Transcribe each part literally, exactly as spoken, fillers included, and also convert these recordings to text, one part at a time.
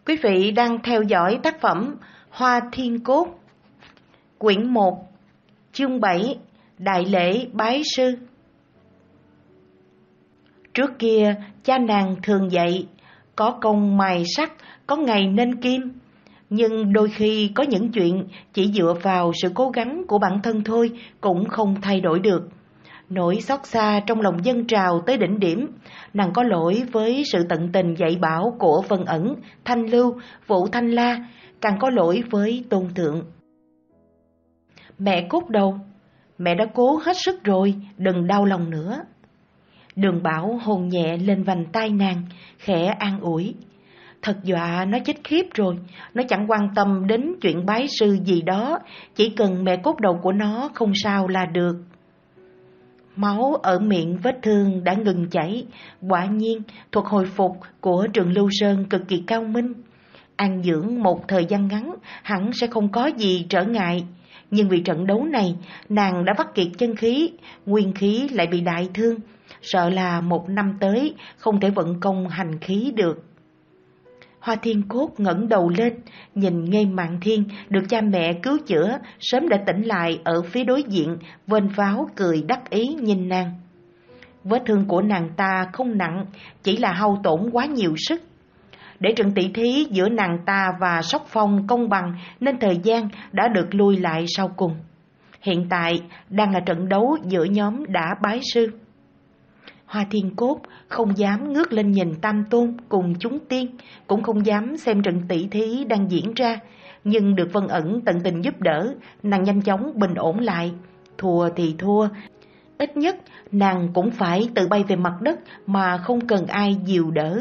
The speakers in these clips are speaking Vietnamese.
Quý vị đang theo dõi tác phẩm Hoa Thiên Cốt, quyển một, chương bảy, Đại lễ bái sư. Trước kia, cha nàng thường dạy, có công mài sắt, có ngày nên kim. Nhưng đôi khi có những chuyện chỉ dựa vào sự cố gắng của bản thân thôi cũng không thay đổi được. Nỗi xót xa trong lòng dâng trào tới đỉnh điểm, nàng có lỗi với sự tận tình dạy bảo của Vân Ẩn, Thanh Lưu, Vũ Thanh La, càng có lỗi với Tôn Thượng. Mẹ Cốt Đầu, mẹ đã cố hết sức rồi, đừng đau lòng nữa. Đường Bảo hôn nhẹ lên vành tai nàng, khẽ an ủi. Thật dọa nó chết khiếp rồi, nó chẳng quan tâm đến chuyện bái sư gì đó, chỉ cần mẹ Cốt Đầu của nó không sao là được. Máu ở miệng vết thương đã ngừng chảy, quả nhiên thuật hồi phục của Trường Lưu Sơn cực kỳ cao minh. An dưỡng một thời gian ngắn hẳn sẽ không có gì trở ngại, nhưng vì trận đấu này nàng đã vắt kiệt chân khí, nguyên khí lại bị đại thương, sợ là một năm tới không thể vận công hành khí được. Hoa Thiên Cốt ngẩng đầu lên, nhìn Nghê Mạn Thiên được cha mẹ cứu chữa, sớm đã tỉnh lại ở phía đối diện, vênh váo cười đắc ý nhìn nàng. Vết thương của nàng ta không nặng, chỉ là hao tổn quá nhiều sức. Để trận tỷ thí giữa nàng ta và Sóc Phong công bằng nên thời gian đã được lui lại sau cùng. Hiện tại đang là trận đấu giữa nhóm đã bái sư. Hoa Thiên Cốt không dám ngước lên nhìn Tam Tôn cùng chúng tiên, cũng không dám xem trận tỷ thí đang diễn ra, nhưng được Vân Ẩn tận tình giúp đỡ, nàng nhanh chóng bình ổn lại. Thua thì thua, ít nhất nàng cũng phải tự bay về mặt đất mà không cần ai dìu đỡ.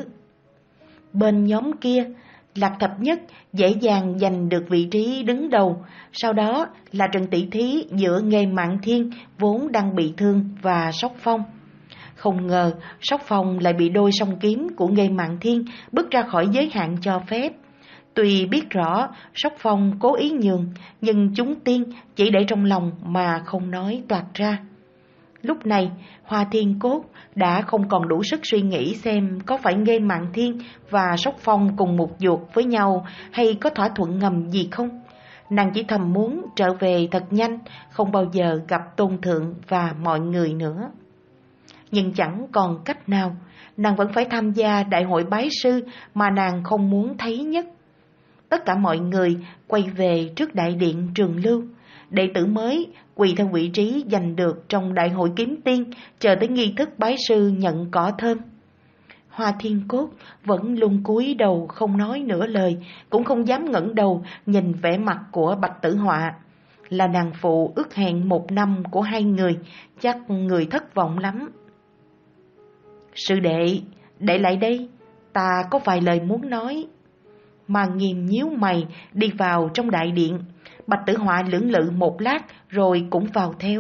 Bên nhóm kia, Lạc Thập Nhất dễ dàng giành được vị trí đứng đầu, sau đó là trận tỷ thí giữa Nghê Mạn Thiên vốn đang bị thương và Sóc Phong. Không ngờ Sóc Phong lại bị đôi song kiếm của Nghê Mạn Thiên bước ra khỏi giới hạn cho phép. Tuy biết rõ Sóc Phong cố ý nhường, nhưng chúng tiên chỉ để trong lòng mà không nói toạc ra. Lúc này Hoa Thiên Cốt đã không còn đủ sức suy nghĩ xem có phải Nghê Mạn Thiên và Sóc Phong cùng một ruột với nhau hay có thỏa thuận ngầm gì không. Nàng chỉ thầm muốn trở về thật nhanh, không bao giờ gặp Tôn Thượng và mọi người nữa. Nhưng chẳng còn cách nào, nàng vẫn phải tham gia đại hội bái sư mà nàng không muốn thấy nhất. Tất cả mọi người quay về trước đại điện Trường Lưu. Đệ tử mới quỳ theo vị trí giành được trong đại hội kiếm tiên, chờ tới nghi thức bái sư nhận cỏ thơm. Hoa Thiên Cốt vẫn luôn cúi đầu không nói nửa lời, cũng không dám ngẩng đầu nhìn vẻ mặt của Bạch Tử Họa. Là nàng phụ ước hẹn một năm của hai người, chắc người thất vọng lắm. Sư đệ, đệ lại đây, ta có vài lời muốn nói. Mà Nghiêm nhíu mày đi vào trong đại điện. Bạch Tử Họa lưỡng lự một lát rồi cũng vào theo.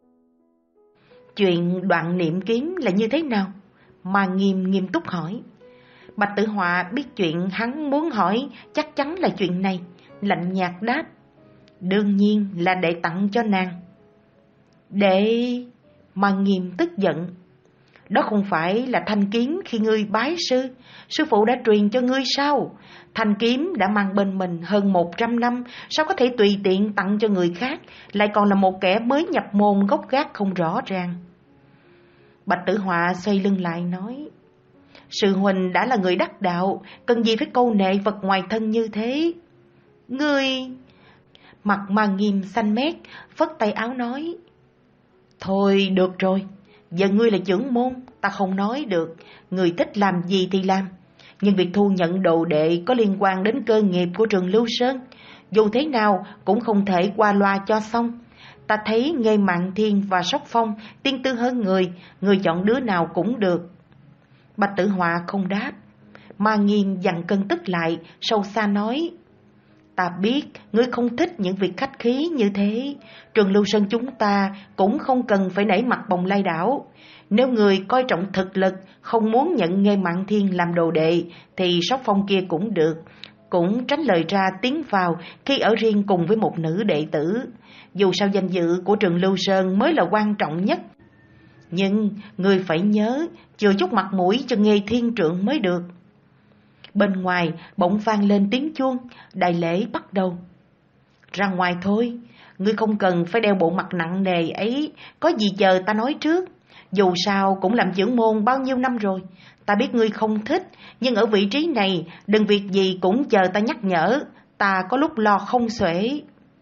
Chuyện đoạn niệm kiếm là như thế nào? Mà Nghiêm nghiêm túc hỏi. Bạch Tử Họa biết chuyện hắn muốn hỏi chắc chắn là chuyện này, lạnh nhạt đáp. Đương nhiên là để tặng cho nàng. Để... Mà Nghiêm tức giận. Đó không phải là thanh kiếm khi ngươi bái sư, sư phụ đã truyền cho ngươi sao? Thanh kiếm đã mang bên mình hơn một trăm năm, sao có thể tùy tiện tặng cho người khác, lại còn là một kẻ mới nhập môn gốc gác không rõ ràng. Bạch Tử Họa xoay lưng lại nói, sư huynh đã là người đắc đạo, cần gì phải câu nệ vật ngoài thân như thế? Ngươi... Mặt Ma Nghiêm xanh mét, phất tay áo nói, thôi được rồi. Giờ ngươi là trưởng môn, ta không nói được, ngươi thích làm gì thì làm. Nhưng việc thu nhận đồ đệ có liên quan đến cơ nghiệp của Trường Lưu Sơn, dù thế nào cũng không thể qua loa cho xong. Ta thấy Nghê Mạn Thiên và Sóc Phong tiên tư hơn người, người chọn đứa nào cũng được. Bạch Tử Họa không đáp. Ma Nghiêm dằn cơn tức lại, sâu xa nói, ta biết ngươi không thích những việc khách khí như thế. Trường Lưu Sơn chúng ta cũng không cần phải nể mặt Bồng Lai Đảo. Nếu ngươi coi trọng thực lực, không muốn nhận Nghê Mạn Thiên làm đồ đệ, thì Sóc Phong kia cũng được. Cũng tránh lời ra tiếng vào khi ở riêng cùng với một nữ đệ tử. Dù sao danh dự của Trường Lưu Sơn mới là quan trọng nhất. Nhưng ngươi phải nhớ, chừa chút mặt mũi cho Nghê Thiên Trượng mới được. Bên ngoài bỗng vang lên tiếng chuông, đại lễ bắt đầu. Ra ngoài thôi, ngươi không cần phải đeo bộ mặt nặng nề ấy, có gì chờ ta nói trước. Dù sao cũng làm trưởng môn bao nhiêu năm rồi, ta biết ngươi không thích, nhưng ở vị trí này đừng việc gì cũng chờ ta nhắc nhở, ta có lúc lo không xuể.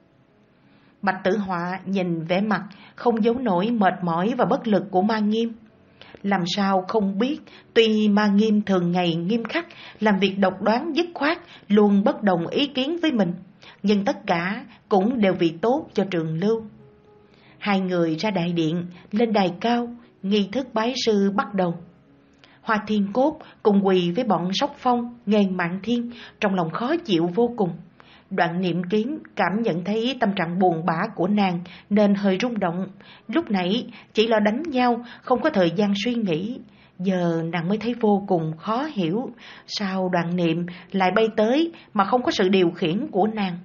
Bạch Tử Họa nhìn vẻ mặt không giấu nổi mệt mỏi và bất lực của Ma Nghiêm. Làm sao không biết, tuy Ma Nghiêm thường ngày nghiêm khắc, làm việc độc đoán dứt khoát, luôn bất đồng ý kiến với mình, nhưng tất cả cũng đều vì tốt cho Trường Lưu. Hai người ra đại điện, lên đài cao, nghi thức bái sư bắt đầu. Hoa Thiên Cốt cùng quỳ với bọn Sóc Phong, Nghề Mạn Thiên, trong lòng khó chịu vô cùng. Đoạn Niệm Kiếm cảm nhận thấy tâm trạng buồn bã của nàng nên hơi rung động. Lúc nãy chỉ lo đánh nhau, không có thời gian suy nghĩ. Giờ nàng mới thấy vô cùng khó hiểu, sao Đoạn Niệm lại bay tới mà không có sự điều khiển của nàng.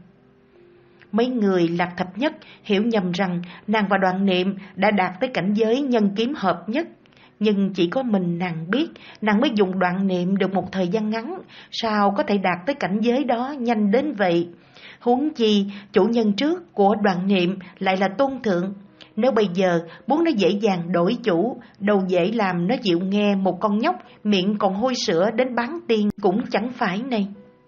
Mấy người Lạc Thập Nhất hiểu nhầm rằng nàng và Đoạn Niệm đã đạt tới cảnh giới nhân kiếm hợp nhất. Nhưng chỉ có mình nàng biết, nàng mới dùng Đoạn Niệm được một thời gian ngắn, sao có thể đạt tới cảnh giới đó nhanh đến vậy? Huống chi, chủ nhân trước của Đoạn Niệm lại là Tôn Thượng. Nếu bây giờ muốn nó dễ dàng đổi chủ, đâu dễ làm nó chịu nghe một con nhóc miệng còn hôi sữa đến bán tiền cũng chẳng phải này.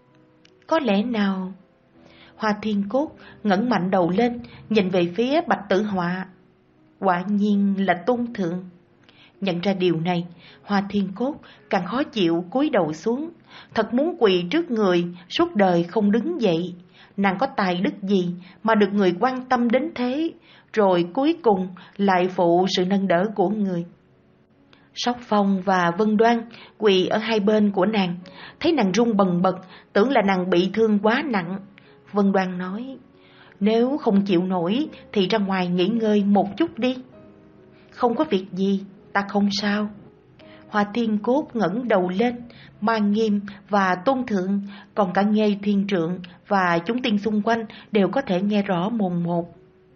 Có lẽ nào... Hoa Thiên Cốt ngẩng mạnh đầu lên, nhìn về phía Bạch Tử Họa. Quả nhiên là Tôn Thượng. Nhận ra điều này, Hoa Thiên Cốt càng khó chịu cúi đầu xuống, thật muốn quỳ trước người, suốt đời không đứng dậy. Nàng có tài đức gì mà được người quan tâm đến thế, rồi cuối cùng lại phụ sự nâng đỡ của người. Sóc Phong và Vân Đoan quỳ ở hai bên của nàng, thấy nàng run bần bật, tưởng là nàng bị thương quá nặng. Vân Đoan nói, nếu không chịu nổi thì ra ngoài nghỉ ngơi một chút đi. Không có việc gì, ta không sao. Hoa Thiên Cốt ngẩng đầu lên, Ma Nghiêm và Tôn Thượng, còn cả Nghê Thiên Trượng và chúng tiên xung quanh đều có thể nghe rõ mồn một.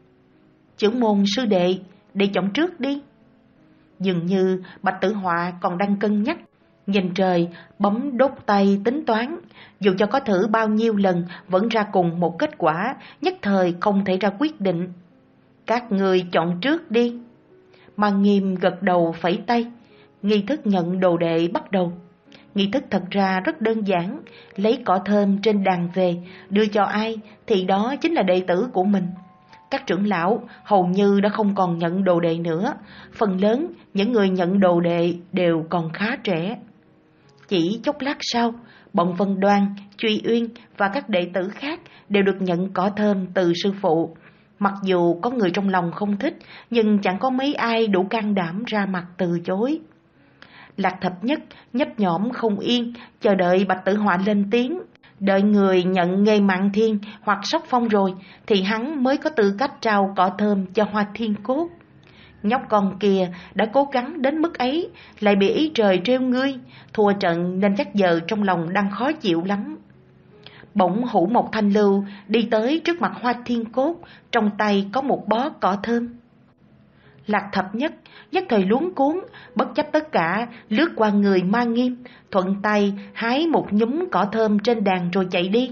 Trưởng môn sư đệ, để chọn trước đi. Dường như Bạch Tử Họa còn đang cân nhắc, nhìn trời, bấm đốt tay tính toán. Dù cho có thử bao nhiêu lần vẫn ra cùng một kết quả, nhất thời không thể ra quyết định. Các người chọn trước đi. Ma Nghiêm gật đầu phẩy tay. Nghi thức nhận đồ đệ bắt đầu. Nghi thức thật ra rất đơn giản, lấy cỏ thơm trên đàn về, đưa cho ai thì đó chính là đệ tử của mình. Các trưởng lão hầu như đã không còn nhận đồ đệ nữa, phần lớn những người nhận đồ đệ đều còn khá trẻ. Chỉ chốc lát sau, bọn Vân Đoan, Truy Uyên và các đệ tử khác đều được nhận cỏ thơm từ sư phụ. Mặc dù có người trong lòng không thích, nhưng chẳng có mấy ai đủ can đảm ra mặt từ chối. Lạc Thập Nhất nhấp nhổm không yên, chờ đợi Bạch Tử Họa lên tiếng. Đợi người nhận Nghê Mạn Thiên hoặc Sóc Phong rồi, thì hắn mới có tư cách trao cỏ thơm cho Hoa Thiên Cốt. Nhóc con kia đã cố gắng đến mức ấy, lại bị ý trời trêu ngươi, thua trận nên chắc giờ trong lòng đang khó chịu lắm. Bỗng Hữu Mộc Thanh Lưu đi tới trước mặt Hoa Thiên Cốt, trong tay có một bó cỏ thơm. Lạc Thập Nhất nhất thời luống cuống, bất chấp tất cả, lướt qua người Ma Nghiêm, thuận tay hái một nhúm cỏ thơm trên đàn rồi chạy đi.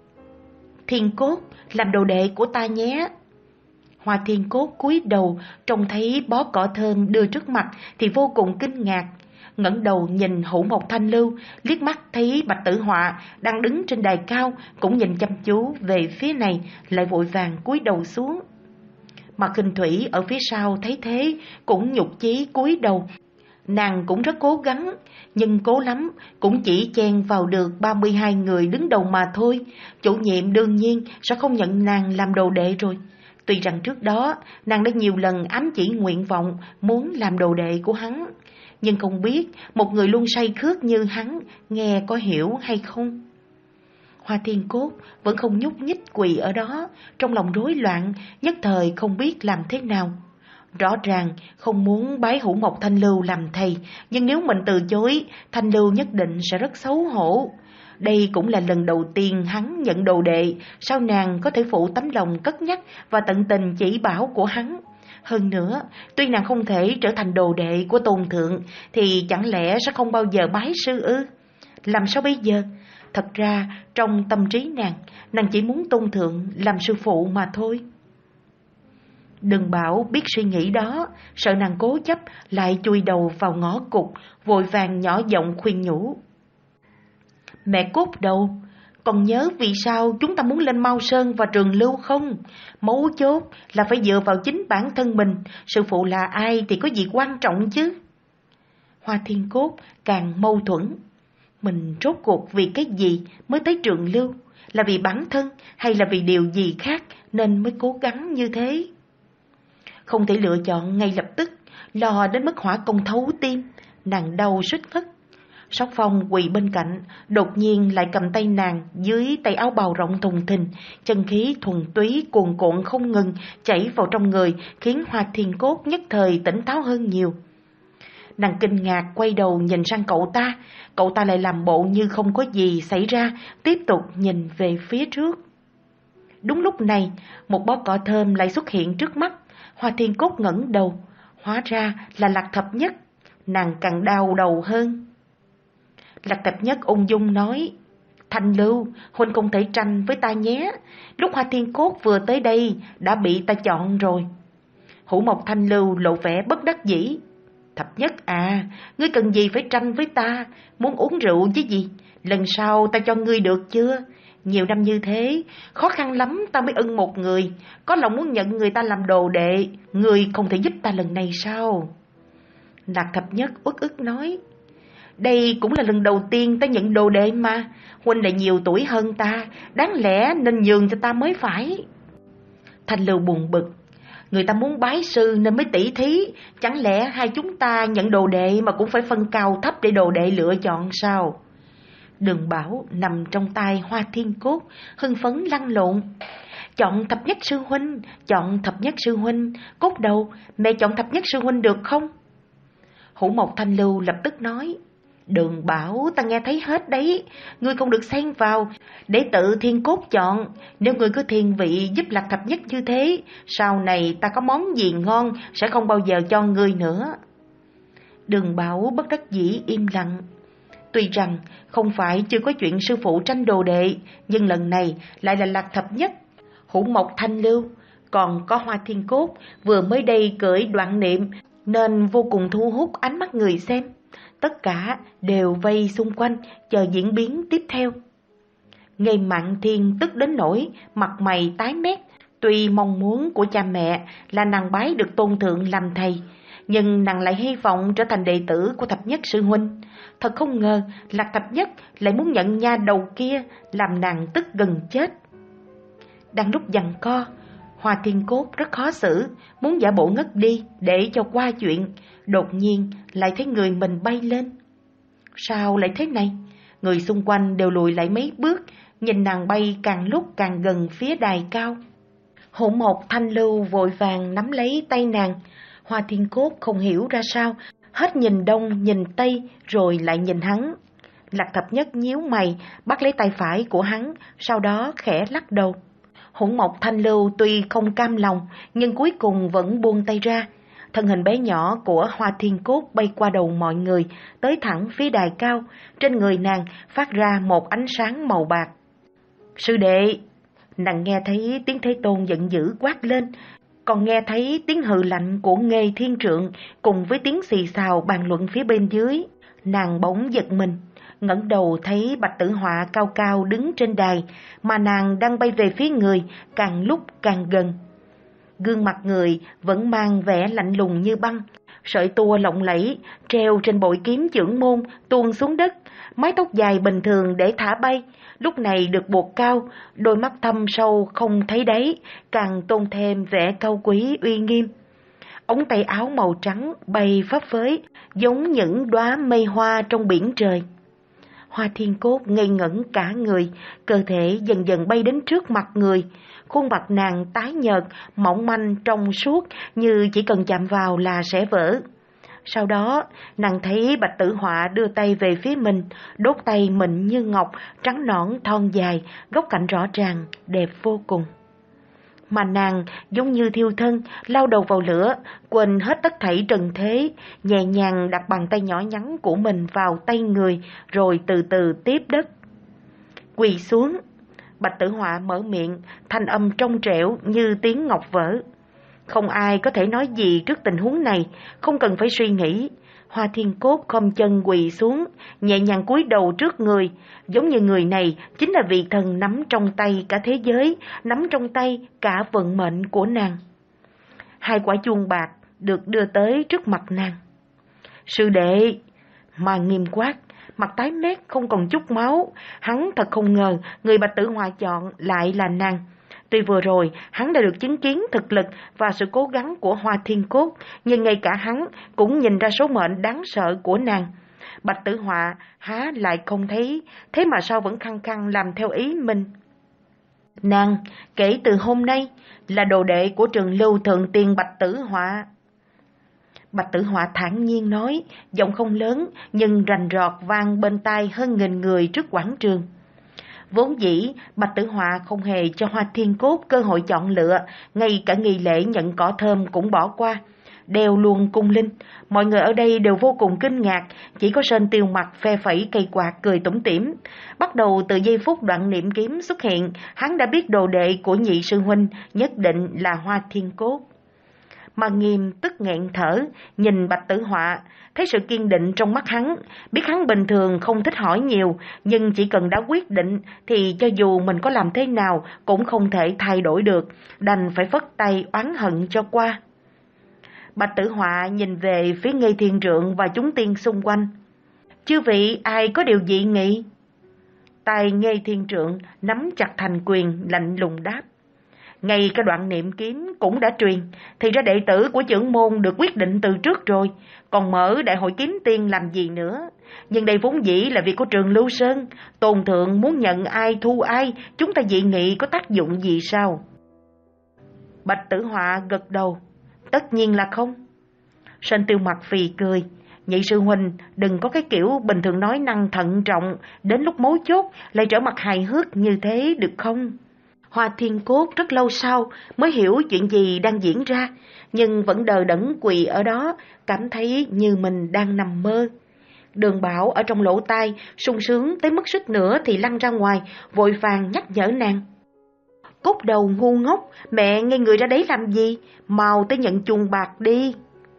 Thiên Cốt, làm đồ đệ của ta nhé. Hoa Thiên Cốt cúi đầu, trông thấy bó cỏ thơm đưa trước mặt thì vô cùng kinh ngạc. Ngẩng đầu nhìn Hữu Mộc Thanh Lưu, liếc mắt thấy Bạch Tử Họa đang đứng trên đài cao, cũng nhìn chăm chú về phía này, lại vội vàng cúi đầu xuống. Mà Khinh Thủy ở phía sau thấy thế cũng nhục chí cúi đầu. Nàng cũng rất cố gắng, nhưng cố lắm cũng chỉ chen vào được ba mươi hai người đứng đầu mà thôi. Chủ nhiệm đương nhiên sẽ không nhận nàng làm đồ đệ rồi. Tuy rằng trước đó nàng đã nhiều lần ám chỉ nguyện vọng muốn làm đồ đệ của hắn, nhưng không biết một người luôn say khước như hắn nghe có hiểu hay không. Hoa Thiên Cốt vẫn không nhúc nhích quỳ ở đó, trong lòng rối loạn, nhất thời không biết làm thế nào. Rõ ràng không muốn bái Hữu Mộc Thanh Lưu làm thầy, nhưng nếu mình từ chối, Thanh Lưu nhất định sẽ rất xấu hổ. Đây cũng là lần đầu tiên hắn nhận đồ đệ, sao nàng có thể phụ tấm lòng cất nhắc và tận tình chỉ bảo của hắn. Hơn nữa, tuy nàng không thể trở thành đồ đệ của Tôn Thượng, thì chẳng lẽ sẽ không bao giờ bái sư ư? làm sao bây giờ? Thật ra trong tâm trí nàng, nàng chỉ muốn tôn thượng làm sư phụ mà thôi. Đừng bảo biết suy nghĩ đó, sợ nàng cố chấp lại chui đầu vào ngõ cụt, vội vàng nhỏ giọng khuyên nhủ. Mẹ Cốt đâu? Còn nhớ vì sao chúng ta muốn lên Mao Sơn và Trường Lưu không? Mấu chốt là phải dựa vào chính bản thân mình, sư phụ là ai thì có gì quan trọng chứ? Hoa Thiên Cốt càng mâu thuẫn. Mình rốt cuộc vì cái gì mới tới Trường Lưu? Là vì bản thân hay là vì điều gì khác nên mới cố gắng như thế? Không thể lựa chọn ngay lập tức, lo đến mức hỏa công thấu tim, nàng đau suýt ngất. Sóc Phong quỳ bên cạnh, đột nhiên lại cầm tay nàng dưới tay áo bào rộng thùng thình, chân khí thuần túy cuồn cuộn không ngừng chảy vào trong người, khiến Hoa Thiên Cốt nhất thời tỉnh táo hơn nhiều. Nàng kinh ngạc quay đầu nhìn sang cậu ta, cậu ta lại làm bộ như không có gì xảy ra, tiếp tục nhìn về phía trước. Đúng lúc này, một bó cỏ thơm lại xuất hiện trước mắt. Hoa Thiên Cốt ngẩng đầu, hóa ra là Lạc Thập Nhất. Nàng càng đau đầu hơn. Lạc Thập Nhất ung dung nói, Thanh Lưu, huynh không thể tranh với ta nhé. Lúc Hoa Thiên Cốt vừa tới đây đã bị ta chọn rồi. Hữu Mộc Thanh Lưu lộ vẻ bất đắc dĩ. Thập Nhất à, ngươi cần gì phải tranh với ta? Muốn uống rượu chứ gì? Lần sau ta cho ngươi được chưa? Nhiều năm như thế, khó khăn lắm ta mới ưng một người. Có lòng muốn nhận người ta làm đồ đệ, ngươi không thể giúp ta lần này sao? Lạc Thập Nhất uất ức nói, đây cũng là lần đầu tiên ta nhận đồ đệ mà. Huynh lại nhiều tuổi hơn ta, đáng lẽ nên nhường cho ta mới phải. Thanh Lưu buồn bực, người ta muốn bái sư nên mới tỉ thí, chẳng lẽ hai chúng ta nhận đồ đệ mà cũng phải phân cao thấp để đồ đệ lựa chọn sao? Đường Bảo nằm trong tay Hoa Thiên Cốt, hưng phấn lăn lộn. Chọn Thập Nhất sư huynh, chọn Thập Nhất sư huynh, Cốt đầu, mẹ chọn Thập Nhất sư huynh được không? Hữu Mộc Thanh Lưu lập tức nói, Đường Bảo, ta nghe thấy hết đấy, ngươi không được xen vào, để tự Thiên Cốt chọn. Nếu ngươi cứ thiên vị giúp Lạc Thập Nhất như thế, sau này ta có món gì ngon sẽ không bao giờ cho ngươi nữa. Đường Bảo bất đắc dĩ im lặng. Tuy rằng không phải chưa có chuyện sư phụ tranh đồ đệ, nhưng lần này lại là Lạc Thập Nhất, Hữu Mộc Thanh Lưu, còn có Hoa Thiên Cốt vừa mới đây cưỡi Đoạn Niệm, nên vô cùng thu hút ánh mắt người xem. Tất cả đều vây xung quanh chờ diễn biến tiếp theo. Ngây Mạn Thiên tức đến nỗi mặt mày tái mét. Tuy mong muốn của cha mẹ là nàng bái được tôn thượng làm thầy, nhưng nàng lại hy vọng trở thành đệ tử của Thập Nhất sư huynh. Thật không ngờ Lạc Thập Nhất lại muốn nhận nha đầu kia, làm nàng tức gần chết. Đang lúc giằng co, Hoa Thiên Cốt rất khó xử, muốn giả bộ ngất đi để cho qua chuyện. Đột nhiên lại thấy người mình bay lên. Sao lại thế này? Người xung quanh đều lùi lại mấy bước, nhìn nàng bay càng lúc càng gần phía đài cao. Hữu Mộc Thanh Lưu vội vàng nắm lấy tay nàng. Hoa Thiên Cốt không hiểu ra sao, hết nhìn đông nhìn tây rồi lại nhìn hắn. Lạc Thập Nhất nhíu mày, bắt lấy tay phải của hắn, sau đó khẽ lắc đầu. Hữu Mộc Thanh Lưu tuy không cam lòng, nhưng cuối cùng vẫn buông tay ra. Thân hình bé nhỏ của Hoa Thiên Cốt bay qua đầu mọi người, tới thẳng phía đài cao, trên người nàng phát ra một ánh sáng màu bạc. Sư đệ! Nàng nghe thấy tiếng Thế Tôn giận dữ quát lên, còn nghe thấy tiếng hừ lạnh của Nghê Thiên Trượng cùng với tiếng xì xào bàn luận phía bên dưới. Nàng bỗng giật mình, ngẩng đầu thấy Bạch Tử Họa cao cao đứng trên đài, mà nàng đang bay về phía người, càng lúc càng gần. Gương mặt người vẫn mang vẻ lạnh lùng như băng, sợi tua lộng lẫy treo trên bội kiếm chưởng môn tuôn xuống đất, mái tóc dài bình thường để thả bay, lúc này được buộc cao, đôi mắt thâm sâu không thấy đáy, càng tôn thêm vẻ cao quý uy nghiêm. Ống tay áo màu trắng bay phấp phới, giống những đóa mây hoa trong biển trời. Hoa Thiên Cốt ngây ngẩn cả người, cơ thể dần dần bay đến trước mặt người. Khuôn mặt nàng tái nhợt, mỏng manh trong suốt, như chỉ cần chạm vào là sẽ vỡ. Sau đó, nàng thấy Bạch Tử Họa đưa tay về phía mình, đốt tay mịn như ngọc, trắng nõn thon dài, góc cạnh rõ ràng, đẹp vô cùng. Mà nàng giống như thiêu thân, lao đầu vào lửa, quên hết tất thảy trần thế, nhẹ nhàng đặt bàn tay nhỏ nhắn của mình vào tay người, rồi từ từ tiếp đất. Quỳ xuống. Bạch Tử Họa mở miệng, thanh âm trong trẻo như tiếng ngọc vỡ. Không ai có thể nói gì trước tình huống này, không cần phải suy nghĩ. Hoa Thiên Cốt khom chân quỳ xuống, nhẹ nhàng cúi đầu trước người, giống như người này chính là vị thần nắm trong tay cả thế giới, nắm trong tay cả vận mệnh của nàng. Hai quả chuông bạc được đưa tới trước mặt nàng. Sư đệ, mà nghiêm quát, mặt tái mét không còn chút máu, hắn thật không ngờ người Bạch Tử Họa chọn lại là nàng. Tuy vừa rồi hắn đã được chứng kiến thực lực và sự cố gắng của Hoa Thiên Cốt, nhưng ngay cả hắn cũng nhìn ra số mệnh đáng sợ của nàng. Bạch Tử Họa há lại không thấy, thế mà sao vẫn khăng khăng làm theo ý mình. Nàng kể từ hôm nay là đồ đệ của Trường Lưu Thượng Tiên Bạch Tử Họa. Bạch Tử Họa thản nhiên nói, giọng không lớn nhưng rành rọt vang bên tai hơn nghìn người trước quảng trường. Vốn dĩ, Bạch Tử Họa không hề cho Hoa Thiên Cốt cơ hội chọn lựa, ngay cả nghi lễ nhận cỏ thơm cũng bỏ qua. Đeo luôn cung linh, mọi người ở đây đều vô cùng kinh ngạc, chỉ có Sơn Tiêu Mặc phe phẩy cây quạt cười tủm tỉm. Bắt đầu từ giây phút đoạn niệm kiếm xuất hiện, hắn đã biết đồ đệ của nhị sư huynh nhất định là Hoa Thiên Cốt. Mà Nghiêm tức nghẹn thở, nhìn Bạch Tử Họa, thấy sự kiên định trong mắt hắn, biết hắn bình thường không thích hỏi nhiều, nhưng chỉ cần đã quyết định thì cho dù mình có làm thế nào cũng không thể thay đổi được, đành phải phất tay oán hận cho qua. Bạch Tử Họa nhìn về phía Ngây Thiên Trượng và chúng tiên xung quanh. Chư vị ai có điều dị nghị? Tay Ngây Thiên Trượng nắm chặt thành quyền, lạnh lùng đáp. Ngay cái đoạn niệm kiếm cũng đã truyền, thì ra đệ tử của trưởng môn được quyết định từ trước rồi, còn mở đại hội kiếm tiên làm gì nữa. Nhưng đây vốn dĩ là việc của Trường Lưu Sơn, Tôn thượng muốn nhận ai thu ai, chúng ta dị nghị có tác dụng gì sao? Bạch Tử Họa gật đầu, tất nhiên là không. Sơn Tiêu Mặc phì cười, nhị sư huynh đừng có cái kiểu bình thường nói năng thận trọng, đến lúc mấu chốt lại trở mặt hài hước như thế được không? Hoa Thiên Cốt rất lâu sau mới hiểu chuyện gì đang diễn ra, nhưng vẫn đờ đẫn quỳ ở đó, cảm thấy như mình đang nằm mơ. Đường Bảo ở trong lỗ tai, sung sướng tới mức suýt nữa thì lăn ra ngoài, vội vàng nhắc nhở nàng. Cốt đầu ngu ngốc, mẹ nghe người ra đấy làm gì, mau tới nhận chuông bạc đi.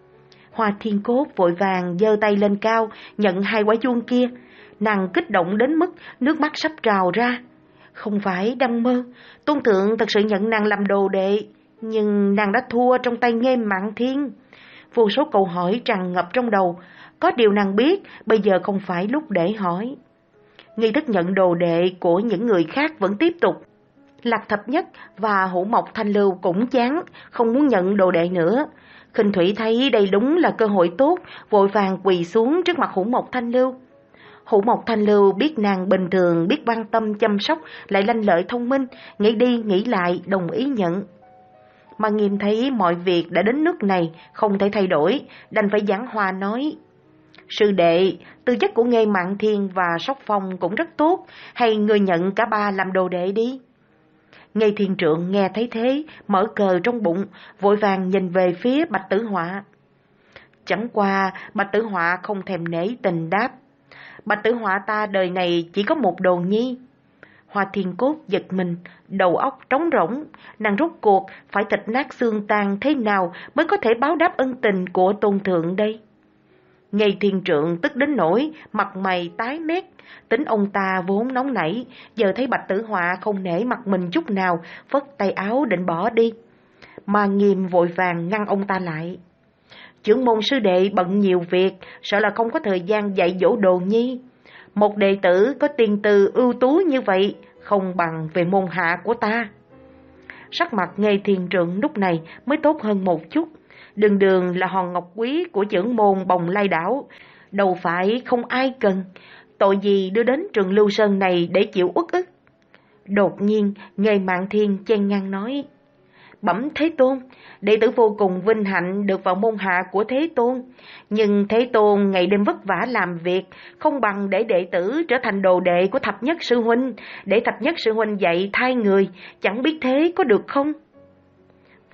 Hoa Thiên Cốt vội vàng giơ tay lên cao, nhận hai quả chuông kia, nàng kích động đến mức nước mắt sắp trào ra. Không phải đang mơ, Tôn thượng thật sự nhận nàng làm đồ đệ, nhưng nàng đã thua trong tay Nghê Mạn Thiên. Vô số câu hỏi tràn ngập trong đầu, có điều nàng biết bây giờ không phải lúc để hỏi. Nghi thức nhận đồ đệ của những người khác vẫn tiếp tục. Lạc Thập Nhất và Hữu Mộc Thanh Lưu cũng chán, không muốn nhận đồ đệ nữa. Khinh Thủy thấy đây đúng là cơ hội tốt, vội vàng quỳ xuống trước mặt Hữu Mộc Thanh Lưu. Hữu Mộc Thanh Lưu biết nàng bình thường, biết quan tâm chăm sóc, lại lanh lợi thông minh, nghĩ đi nghĩ lại đồng ý nhận. Mà Nghiêm thấy mọi việc đã đến nước này, không thể thay đổi, đành phải giảng hòa nói. Sư đệ, tư chất của Nghê Mạn Thiên và Sóc Phong cũng rất tốt, hay người nhận cả ba làm đồ đệ đi. Ngây Thiên Trượng nghe thấy thế, mở cờ trong bụng, vội vàng nhìn về phía Bạch Tử Họa. Chẳng qua, Bạch Tử Họa không thèm nể tình đáp. Bạch Tử Họa ta đời này chỉ có một đồ nhi. Hoa Thiên Cốt giật mình, đầu óc trống rỗng, nàng rốt cuộc phải thịt nát xương tan thế nào mới có thể báo đáp ân tình của Tôn thượng đây? Ngây Thiên Trượng tức đến nỗi mặt mày tái mét, tính ông ta vốn nóng nảy, giờ thấy Bạch Tử Họa không nể mặt mình chút nào, phất tay áo định bỏ đi. Mà Nghiêm vội vàng ngăn ông ta lại. Trưởng môn sư đệ bận nhiều việc, sợ là không có thời gian dạy dỗ đồ nhi. Một đệ tử có tiền từ ưu tú như vậy, không bằng về môn hạ của ta. Sắc mặt Ngây Thiên Trượng lúc này mới tốt hơn một chút. Đường đường là hòn ngọc quý của trưởng môn Bồng Lai Đảo, đâu phải không ai cần. Tội gì đưa đến Trường Lưu Sơn này để chịu uất ức. Đột nhiên Nghê Mạn Thiên chen ngang nói. Bẩm Thế Tôn, đệ tử vô cùng vinh hạnh được vào môn hạ của Thế Tôn. Nhưng Thế Tôn ngày đêm vất vả làm việc, không bằng để đệ tử trở thành đồ đệ của Thập Nhất Sư Huynh, để Thập Nhất Sư Huynh dạy thay người, chẳng biết thế có được không?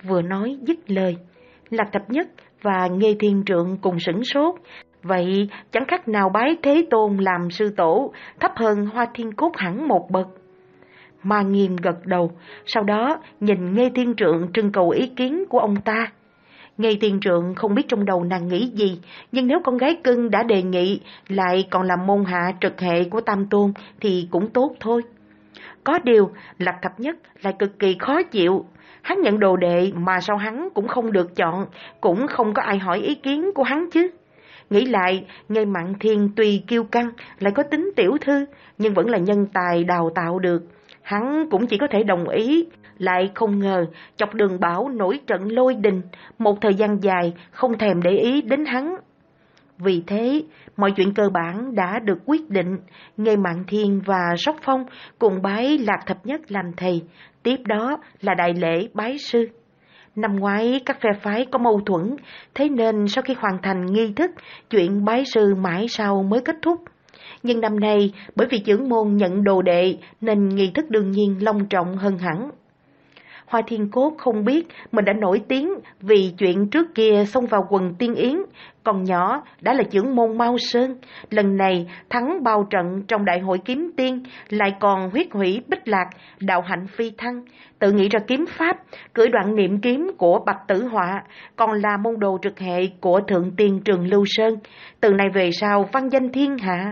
vừa nói dứt lời, Lạc Thập Nhất và Nghê Thiên Trượng cùng sửng sốt. Vậy chẳng khác nào bái Thế Tôn làm sư tổ, thấp hơn Hoa Thiên Cốt hẳn một bậc. Ma Nghiêm gật đầu, sau đó nhìn Nghê Thiên Trượng trưng cầu ý kiến của ông ta. Nghê Thiên Trượng không biết trong đầu nàng nghĩ gì, nhưng nếu con gái cưng đã đề nghị, lại còn làm môn hạ trực hệ của Tam Tôn thì cũng tốt thôi. Có điều, Lạc Thập Nhất lại cực kỳ khó chịu. Hắn nhận đồ đệ mà sao hắn cũng không được chọn, cũng không có ai hỏi ý kiến của hắn chứ. Nghĩ lại, Nghê Mạn Thiên tuy kiêu căng, lại có tính tiểu thư, nhưng vẫn là nhân tài đào tạo được. Hắn cũng chỉ có thể đồng ý, lại không ngờ chọc Đường Bảo nổi trận lôi đình, một thời gian dài không thèm để ý đến hắn. Vì thế, mọi chuyện cơ bản đã được quyết định, Nghê Mạn Thiên và Sóc Phong cùng bái Lạc Thập Nhất làm thầy, tiếp đó là đại lễ bái sư. Năm ngoái các phe phái có mâu thuẫn, thế nên sau khi hoàn thành nghi thức, chuyện bái sư mãi sau mới kết thúc. Nhưng năm nay, bởi vì chưởng môn nhận đồ đệ nên nghi thức đương nhiên long trọng hơn hẳn. Hoa Thiên Cốt không biết mình đã nổi tiếng vì chuyện trước kia xông vào quần Tiên Yến, còn nhỏ đã là chưởng môn Mao Sơn, lần này thắng bao trận trong đại hội kiếm tiên, lại còn huyết hủy Bích Lạc, đạo hạnh phi thăng, tự nghĩ ra kiếm pháp, cưỡi đoạn niệm kiếm của Bạch Tử Họa, còn là môn đồ trực hệ của Thượng Tiên Trường Lưu Sơn, từ nay về sau văn danh thiên hạ.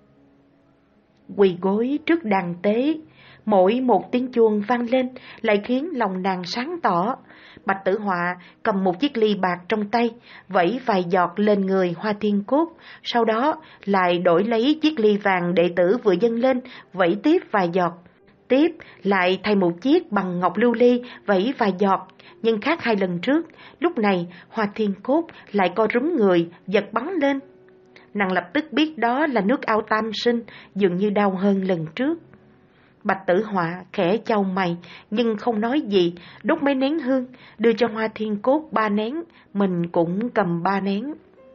Quỳ gối trước đàn tế, mỗi một tiếng chuông vang lên lại khiến lòng nàng sáng tỏ. Bạch Tử Họa cầm một chiếc ly bạc trong tay, vẩy vài giọt lên người Hoa Thiên Cốt, sau đó lại đổi lấy chiếc ly vàng đệ tử vừa dâng lên, vẩy tiếp vài giọt. Tiếp lại thay một chiếc bằng ngọc lưu ly, vẩy vài giọt, nhưng khác hai lần trước, lúc này Hoa Thiên Cốt lại co rúm người, giật bắn lên. Nàng lập tức biết đó là nước ao tam sinh, dường như đau hơn lần trước. Bạch Tử Họa khẽ chau mày, nhưng không nói gì, đốt mấy nén hương, đưa cho Hoa Thiên Cốt ba nén, mình cũng cầm ba nén.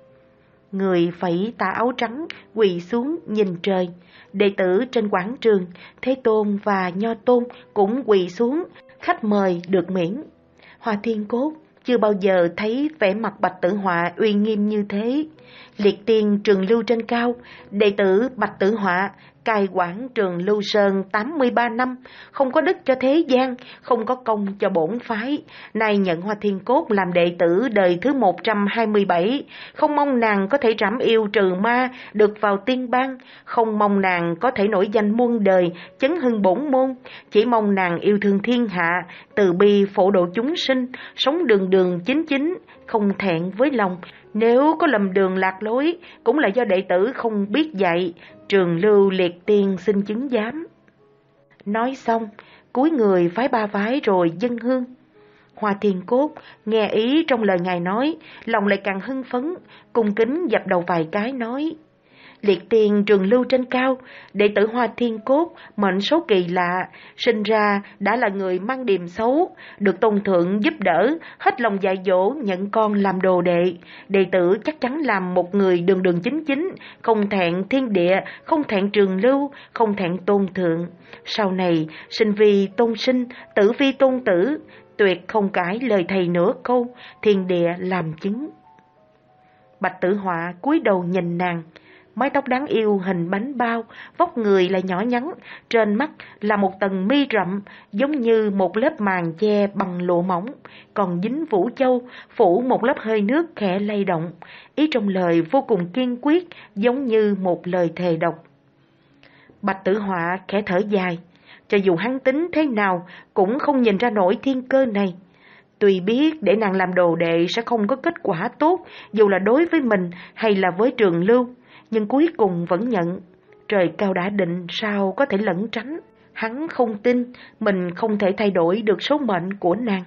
Người phẩy tà áo trắng, quỳ xuống nhìn trời. Đệ tử trên quảng trường, Thế Tôn và Nho Tôn cũng quỳ xuống, khách mời được miễn. Hoa Thiên Cốt chưa bao giờ thấy vẻ mặt Bạch Tử Họa uy nghiêm như thế. Liệt tiên Trường Lưu trên cao, đệ tử Bạch Tử Họa cai quản Trường Lưu Sơn tám mươi ba năm, không có đức cho thế gian, không có công cho bổn phái. Nay nhận Hoa Thiên Cốt làm đệ tử đời thứ một trăm hai mươi bảy, không mong nàng có thể trảm yêu trừ ma, được vào tiên bang, không mong nàng có thể nổi danh muôn đời, chấn hưng bổn môn, chỉ mong nàng yêu thương thiên hạ, từ bi phổ độ chúng sinh, sống đường đường chính chính, không thẹn với lòng. Nếu có lầm đường lạc lối, cũng là do đệ tử không biết dạy. Trường Lưu liệt tiên xin chứng giám. Nói xong, cúi người phái ba vái rồi dâng hương. Hoa Thiên Cốt nghe ý trong lời ngài nói, lòng lại càng hưng phấn, cung kính dập đầu vài cái nói: Liệt tiên Trường Lưu trên cao, đệ tử Hoa Thiên Cốt mệnh số kỳ lạ, sinh ra đã là người mang điềm xấu, được tôn thượng giúp đỡ, hết lòng dạy dỗ nhận con làm đồ đệ. Đệ tử chắc chắn làm một người đường đường chính chính, không thẹn thiên địa, không thẹn Trường Lưu, không thẹn tôn thượng. Sau này sinh vi tôn sinh, tử vi tôn tử, tuyệt không cãi lời thầy nửa câu, thiên địa làm chứng. Bạch Tử Họa cúi đầu nhìn nàng, mái tóc đáng yêu hình bánh bao, vóc người lại nhỏ nhắn, trên mắt là một tầng mi rậm, giống như một lớp màn che bằng lụa mỏng, còn dính vũ châu, phủ một lớp hơi nước khẽ lay động. Ý trong lời vô cùng kiên quyết, giống như một lời thề độc. Bạch Tử Họa khẽ thở dài, cho dù hắn tính thế nào cũng không nhìn ra nổi thiên cơ này. Tuy biết để nàng làm đồ đệ sẽ không có kết quả tốt, dù là đối với mình hay là với Trường Lưu, nhưng cuối cùng vẫn nhận. Trời cao đã định, sao có thể lẩn tránh. Hắn không tin mình không thể thay đổi được số mệnh của nàng.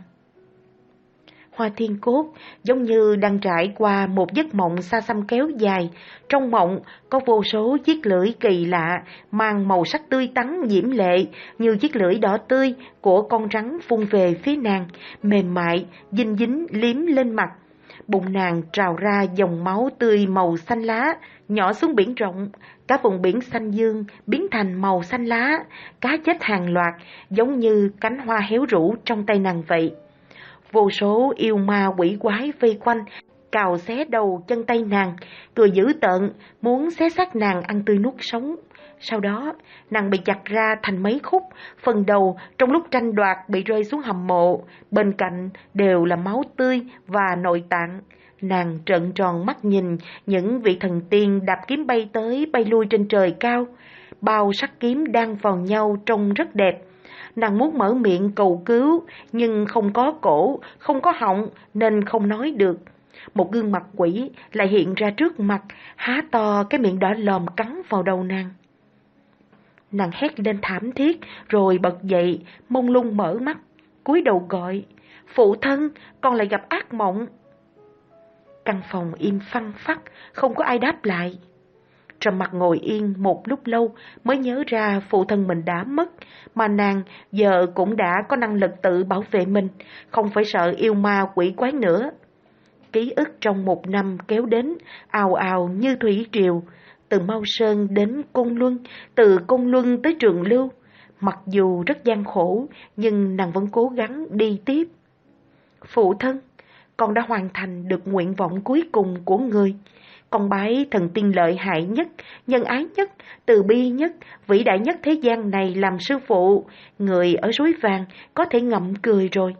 Hoa Thiên Cốt giống như đang trải qua một giấc mộng xa xăm kéo dài. Trong mộng có vô số chiếc lưỡi kỳ lạ, mang màu sắc tươi tắn diễm lệ, như chiếc lưỡi đỏ tươi của con rắn phun về phía nàng, mềm mại, dinh dính liếm lên mặt. Bụng nàng trào ra dòng máu tươi màu xanh lá, nhỏ xuống biển rộng, cả vùng biển xanh dương biến thành màu xanh lá, cá chết hàng loạt, giống như cánh hoa héo rũ trong tay nàng vậy. Vô số yêu ma quỷ quái vây quanh, cào xé đầu chân tay nàng, cười dữ tợn, muốn xé xác nàng ăn tươi nuốt sống. Sau đó, nàng bị chặt ra thành mấy khúc, phần đầu trong lúc tranh đoạt bị rơi xuống hầm mộ, bên cạnh đều là máu tươi và nội tạng. Nàng trợn tròn mắt nhìn những vị thần tiên đạp kiếm bay tới bay lui trên trời cao, bao sắc kiếm đang vào nhau trông rất đẹp. Nàng muốn mở miệng cầu cứu, nhưng không có cổ, không có họng nên không nói được. Một gương mặt quỷ lại hiện ra trước mặt, há to cái miệng đỏ lòm cắn vào đầu nàng. Nàng hét lên thảm thiết, rồi bật dậy, mông lung mở mắt, cúi đầu gọi, phụ thân, con lại gặp ác mộng. Căn phòng im phăng phắc, không có ai đáp lại. Trầm Mặc ngồi yên một lúc lâu mới nhớ ra phụ thân mình đã mất, mà nàng giờ cũng đã có năng lực tự bảo vệ mình, không phải sợ yêu ma quỷ quái nữa. Ký ức trong một năm kéo đến, ào ào như thủy triều, từ Mao Sơn đến Côn Luân, từ Côn Luân tới Trường Lưu. Mặc dù rất gian khổ, nhưng nàng vẫn cố gắng đi tiếp. Phụ thân, con đã hoàn thành được nguyện vọng cuối cùng của người. Con bái thần tiên lợi hại nhất, nhân ái nhất, từ bi nhất, vĩ đại nhất thế gian này làm sư phụ. Người ở suối vàng có thể ngậm cười rồi.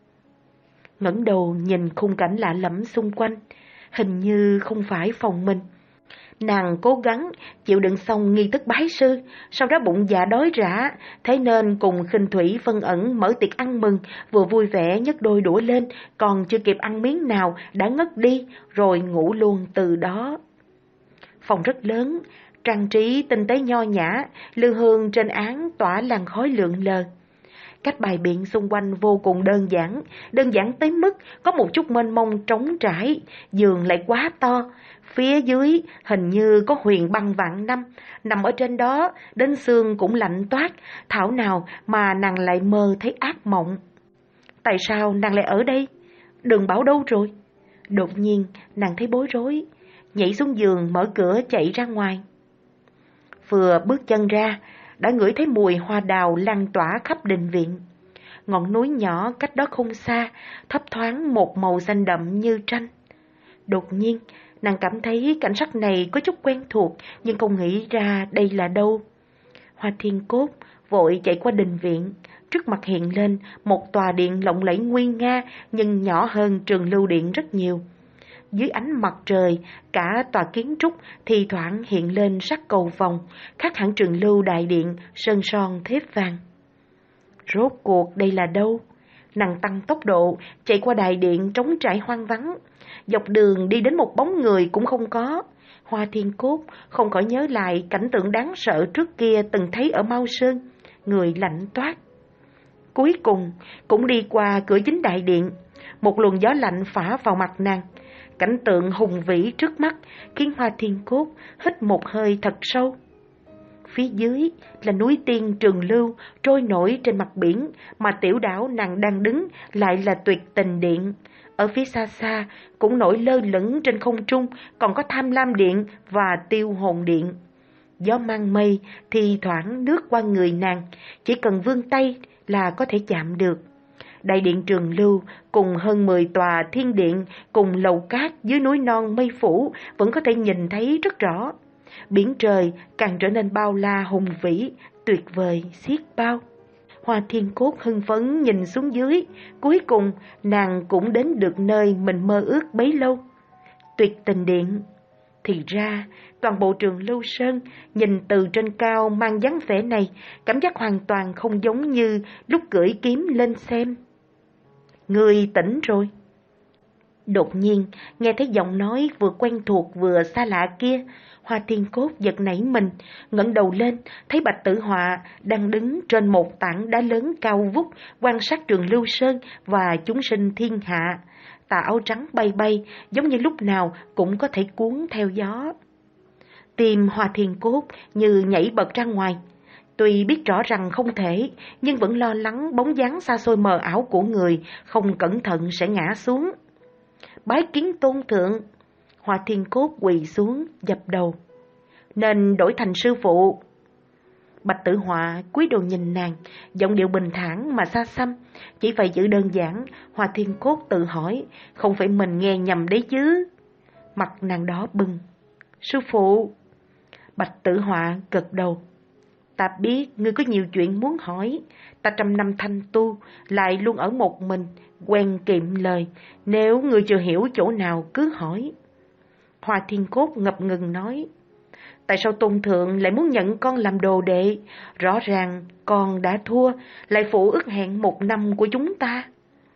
Ngẩng đầu nhìn khung cảnh lạ lẫm xung quanh, hình như không phải phòng mình. Nàng cố gắng chịu đựng xong nghi thức bái sư, sau đó bụng dạ đói rã, thế nên cùng Khinh Thủy Vân Ẩn mở tiệc ăn mừng, vừa vui vẻ nhấc đôi đũa lên, còn chưa kịp ăn miếng nào đã ngất đi, rồi ngủ luôn từ đó. Phòng rất lớn, trang trí tinh tế nho nhã, lư hương trên án tỏa làn khói lượn lờ. Cách bày biện xung quanh vô cùng đơn giản, đơn giản tới mức có một chút mênh mông trống trải, giường lại quá to. Phía dưới hình như có huyền băng vạn năm, nằm ở trên đó, đến xương cũng lạnh toát, thảo nào mà nàng lại mơ thấy ác mộng. Tại sao nàng lại ở đây? Đừng bảo đâu rồi? Đột nhiên nàng thấy bối rối, nhảy xuống giường mở cửa chạy ra ngoài. Vừa bước chân ra, đã ngửi thấy mùi hoa đào lan tỏa khắp đình viện. Ngọn núi nhỏ cách đó không xa, thấp thoáng một màu xanh đậm như tranh. Đột nhiên, nàng cảm thấy cảnh sắc này có chút quen thuộc, nhưng không nghĩ ra đây là đâu. Hoa Thiên Cốt vội chạy qua đình viện, trước mặt hiện lên một tòa điện lộng lẫy nguy nga, nhưng nhỏ hơn Trường Lưu Điện rất nhiều. Dưới ánh mặt trời, cả tòa kiến trúc thì thoảng hiện lên sắc cầu vồng, khác hẳn Trường Lưu Đại Điện, sơn son thép vàng. Rốt cuộc đây là đâu? Nàng tăng tốc độ, chạy qua đại điện trống trải hoang vắng. Dọc đường đi đến một bóng người cũng không có. Hoa Thiên Cốt không khỏi nhớ lại cảnh tượng đáng sợ trước kia từng thấy ở Mao Sơn, người lạnh toát. Cuối cùng cũng đi qua cửa chính đại điện, một luồng gió lạnh phả vào mặt nàng. Cảnh tượng hùng vĩ trước mắt khiến Hoa Thiên Cốt hít một hơi thật sâu. Phía dưới là núi tiên Trường Lưu trôi nổi trên mặt biển, mà tiểu đảo nàng đang đứng lại là Tuyệt Tình Điện. Ở phía xa xa cũng nổi lơ lửng trên không trung còn có Tham Lam Điện và Tiêu Hồn Điện. Gió mang mây thì thoảng lướt qua người nàng, chỉ cần vươn tay là có thể chạm được. Đại điện Trường Lưu cùng hơn mười tòa thiên điện cùng lầu cát dưới núi non mây phủ vẫn có thể nhìn thấy rất rõ. Biển trời càng trở nên bao la hùng vĩ, tuyệt vời xiết bao. Hoa Thiên Cốt hưng phấn nhìn xuống dưới, cuối cùng nàng cũng đến được nơi mình mơ ước bấy lâu. Tuyệt Tình Điện. Thì ra, toàn bộ Trường Lưu Sơn nhìn từ trên cao mang dáng vẻ này, cảm giác hoàn toàn không giống như lúc cưỡi kiếm lên xem. Người tỉnh rồi. Đột nhiên, nghe thấy giọng nói vừa quen thuộc vừa xa lạ kia, Hoa Thiên Cốt giật nảy mình, ngẩng đầu lên, thấy Bạch Tử Họa đang đứng trên một tảng đá lớn cao vút, quan sát Trường Lưu Sơn và chúng sinh thiên hạ. Tà áo trắng bay bay, giống như lúc nào cũng có thể cuốn theo gió. Tim Hoa Thiên Cốt như nhảy bật ra ngoài. Tuy biết rõ rằng không thể, nhưng vẫn lo lắng bóng dáng xa xôi mờ ảo của người không cẩn thận sẽ ngã xuống. Bái kiến tôn thượng. Hoa Thiên Cốt quỳ xuống, dập đầu. Nên đổi thành sư phụ. Bạch Tử Họa cúi đầu nhìn nàng, giọng điệu bình thản mà xa xăm. Chỉ phải giữ đơn giản. Hoa Thiên Cốt tự hỏi, không phải mình nghe nhầm đấy chứ? Mặt nàng đỏ bừng. Sư phụ. Bạch Tử Họa gật đầu. Ta biết ngươi có nhiều chuyện muốn hỏi. Ta trăm năm thanh tu, lại luôn ở một mình, quen kiệm lời. Nếu ngươi chưa hiểu chỗ nào cứ hỏi. Hoa Thiên Cốt ngập ngừng nói. Tại sao Tôn Thượng lại muốn nhận con làm đồ đệ? Rõ ràng con đã thua, lại phụ ước hẹn một năm của chúng ta.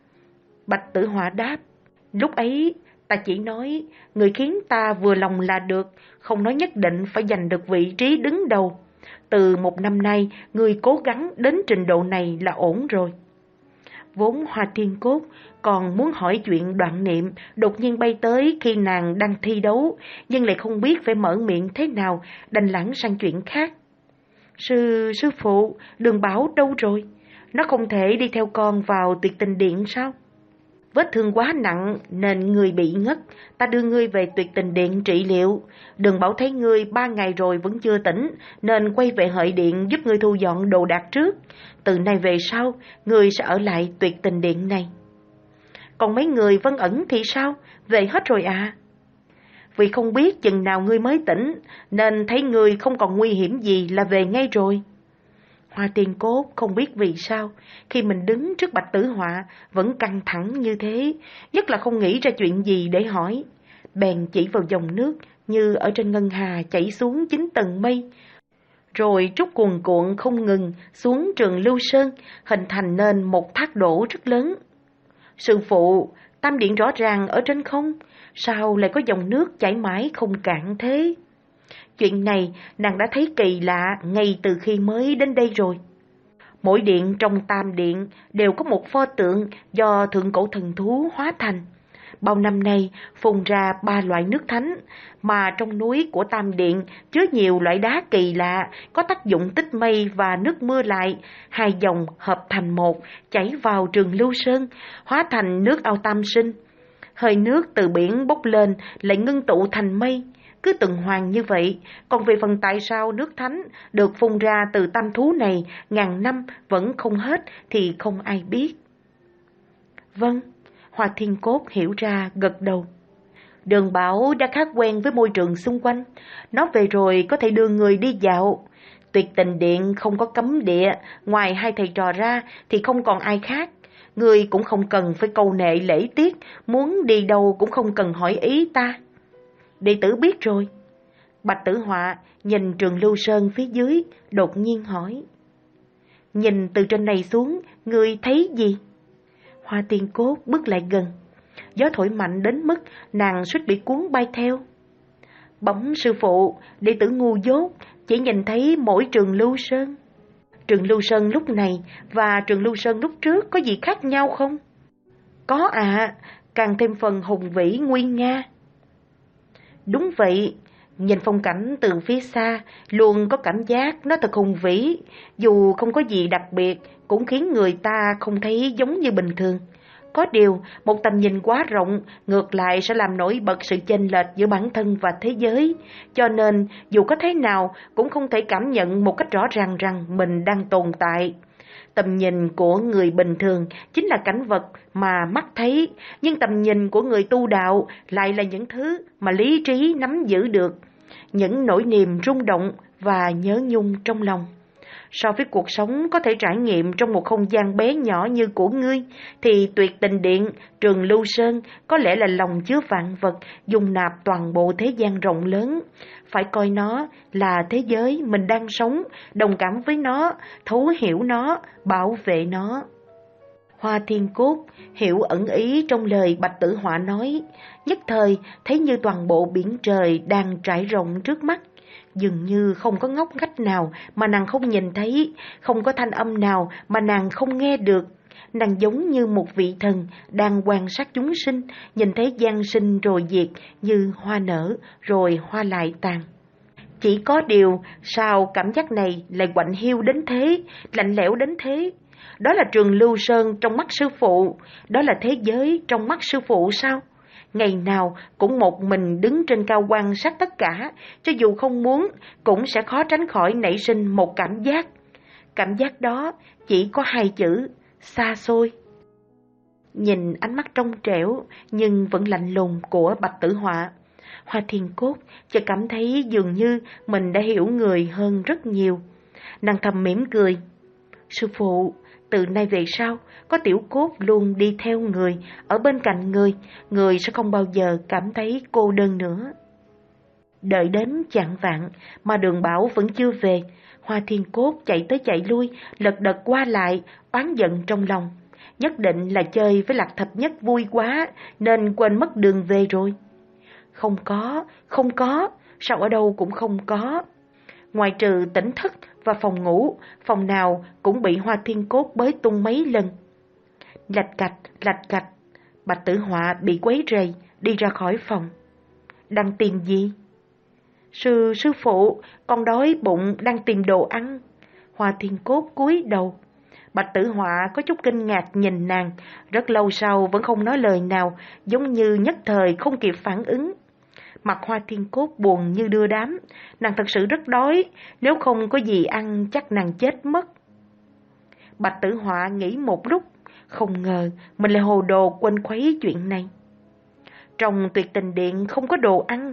Bạch Tử Họa đáp. Lúc ấy ta chỉ nói, người khiến ta vừa lòng là được, không nói nhất định phải giành được vị trí đứng đầu. Từ một năm nay, người cố gắng đến trình độ này là ổn rồi. Vốn Hoa Thiên Cốt còn muốn hỏi chuyện Đoạn Niệm, đột nhiên bay tới khi nàng đang thi đấu, nhưng lại không biết phải mở miệng thế nào, đành lảng sang chuyện khác. Sư, sư phụ, Đường Bảo đâu rồi? Nó không thể đi theo con vào Tuyệt Tình Điện sao? Vết thương quá nặng nên người bị ngất, ta đưa ngươi về Tuyệt Tình Điện trị liệu. Đường Bảo thấy ngươi ba ngày rồi vẫn chưa tỉnh, nên quay về Hợi Điện giúp ngươi thu dọn đồ đạc trước. Từ nay về sau, ngươi sẽ ở lại Tuyệt Tình Điện này. Còn mấy người Vân Ẩn thì sao? Về hết rồi à? Vì không biết chừng nào ngươi mới tỉnh, nên thấy ngươi không còn nguy hiểm gì là về ngay rồi. Hoa Thiên Cốt không biết vì sao, khi mình đứng trước Bạch Tử Họa vẫn căng thẳng như thế, nhất là không nghĩ ra chuyện gì để hỏi. Bèn chỉ vào dòng nước như ở trên ngân hà chảy xuống chín tầng mây, rồi trút cuồn cuộn không ngừng xuống Trường Lưu Sơn, hình thành nên một thác đổ rất lớn. Sư phụ, Tam Điện rõ ràng ở trên không, sao lại có dòng nước chảy mãi không cạn thế? Chuyện này nàng đã thấy kỳ lạ ngay từ khi mới đến đây rồi. Mỗi điện trong Tam Điện đều có một pho tượng do thượng cổ thần thú hóa thành. Bao năm nay phun ra ba loại nước thánh, mà trong núi của Tam Điện chứa nhiều loại đá kỳ lạ, có tác dụng tích mây và nước mưa lại. Hai dòng hợp thành một, chảy vào Trường Lưu Sơn, hóa thành nước ao Tam Sinh. Hơi nước từ biển bốc lên lại ngưng tụ thành mây, cứ tuần hoàn như vậy. Còn về phần tại sao nước thánh được phun ra từ tam thú này ngàn năm vẫn không hết thì không ai biết. Vâng, Hoa Thiên Cốt hiểu ra gật đầu. Đường Bảo đã khá quen với môi trường xung quanh, nó về rồi có thể đưa người đi dạo. Tuyệt Tình Điện không có cấm địa, ngoài hai thầy trò ra thì không còn ai khác. Người cũng không cần phải câu nệ lễ tiết, muốn đi đâu cũng không cần hỏi ý ta. Đệ tử biết rồi. Bạch Tử Họa nhìn Trường Lưu Sơn phía dưới, đột nhiên hỏi. Nhìn từ trên này xuống, ngươi thấy gì? Hoa Thiên Cốt bước lại gần. Gió thổi mạnh đến mức nàng suýt bị cuốn bay theo. Bẩm sư phụ, đệ tử ngu dốt, chỉ nhìn thấy mỗi Trường Lưu Sơn. Trường Lưu Sơn lúc này và Trường Lưu Sơn lúc trước có gì khác nhau không? Có ạ, à, càng thêm phần hùng vĩ nguy nga. Đúng vậy, nhìn phong cảnh từ phía xa luôn có cảm giác nó thật hùng vĩ, dù không có gì đặc biệt cũng khiến người ta không thấy giống như bình thường. Có điều, một tầm nhìn quá rộng ngược lại sẽ làm nổi bật sự chênh lệch giữa bản thân và thế giới, cho nên dù có thế nào cũng không thể cảm nhận một cách rõ ràng rằng mình đang tồn tại. Tầm nhìn của người bình thường chính là cảnh vật mà mắt thấy, nhưng tầm nhìn của người tu đạo lại là những thứ mà lý trí nắm giữ được, những nỗi niềm rung động và nhớ nhung trong lòng. So với cuộc sống có thể trải nghiệm trong một không gian bé nhỏ như của ngươi, thì Tuyệt Tình Điện, Trường Lưu Sơn có lẽ là lòng chứa vạn vật, dung nạp toàn bộ thế gian rộng lớn. Phải coi nó là thế giới mình đang sống, đồng cảm với nó, thấu hiểu nó, bảo vệ nó. Hoa Thiên Cốt hiểu ẩn ý trong lời Bạch Tử Họa nói, nhất thời thấy như toàn bộ biển trời đang trải rộng trước mắt. Dường như không có ngóc ngách nào mà nàng không nhìn thấy, không có thanh âm nào mà nàng không nghe được. Nàng giống như một vị thần đang quan sát chúng sinh, nhìn thấy gian sinh rồi diệt, như hoa nở rồi hoa lại tàn. Chỉ có điều, sao cảm giác này lại quạnh hiu đến thế, lạnh lẽo đến thế? Đó là Trường Lưu Sơn trong mắt sư phụ, đó là thế giới trong mắt sư phụ sao? ngày nào cũng một mình đứng trên cao quan sát tất cả, cho dù không muốn cũng sẽ khó tránh khỏi nảy sinh một cảm giác. Cảm giác đó chỉ có hai chữ: xa xôi. Nhìn ánh mắt trong trẻo nhưng vẫn lạnh lùng của Bạch Tử Họa, Hoa Thiên Cốt chợt cảm thấy dường như mình đã hiểu người hơn rất nhiều. Nàng thầm mỉm cười. Sư phụ, từ nay về sau, có Tiểu Cốt luôn đi theo người, ở bên cạnh người, người sẽ không bao giờ cảm thấy cô đơn nữa. Đợi đến chạng vạng mà Đường Bảo vẫn chưa về, Hoa Thiên Cốt chạy tới chạy lui, lật đật qua lại, oán giận trong lòng. Nhất định là chơi với Lạc Thập Nhất vui quá nên quên mất đường về rồi. Không có, không có, sao ở đâu cũng không có. Ngoài trừ tỉnh thất và phòng ngủ, phòng nào cũng bị Hoa Thiên Cốt bới tung mấy lần. Lạch cạch, lạch cạch, Bạch Tử Họa bị quấy rầy, đi ra khỏi phòng. Đang tìm gì? Sư, sư phụ, con đói bụng đang tìm đồ ăn. Hoa Thiên Cốt cúi đầu. Bạch Tử Họa có chút kinh ngạc nhìn nàng, rất lâu sau vẫn không nói lời nào, giống như nhất thời không kịp phản ứng. Mặt Hoa Thiên Cốt buồn như đưa đám, nàng thật sự rất đói, nếu không có gì ăn chắc nàng chết mất. Bạch Tử Họa nghĩ một lúc, không ngờ mình lại hồ đồ quên khuấy chuyện này. Trong Tuyệt Tình Điện không có đồ ăn.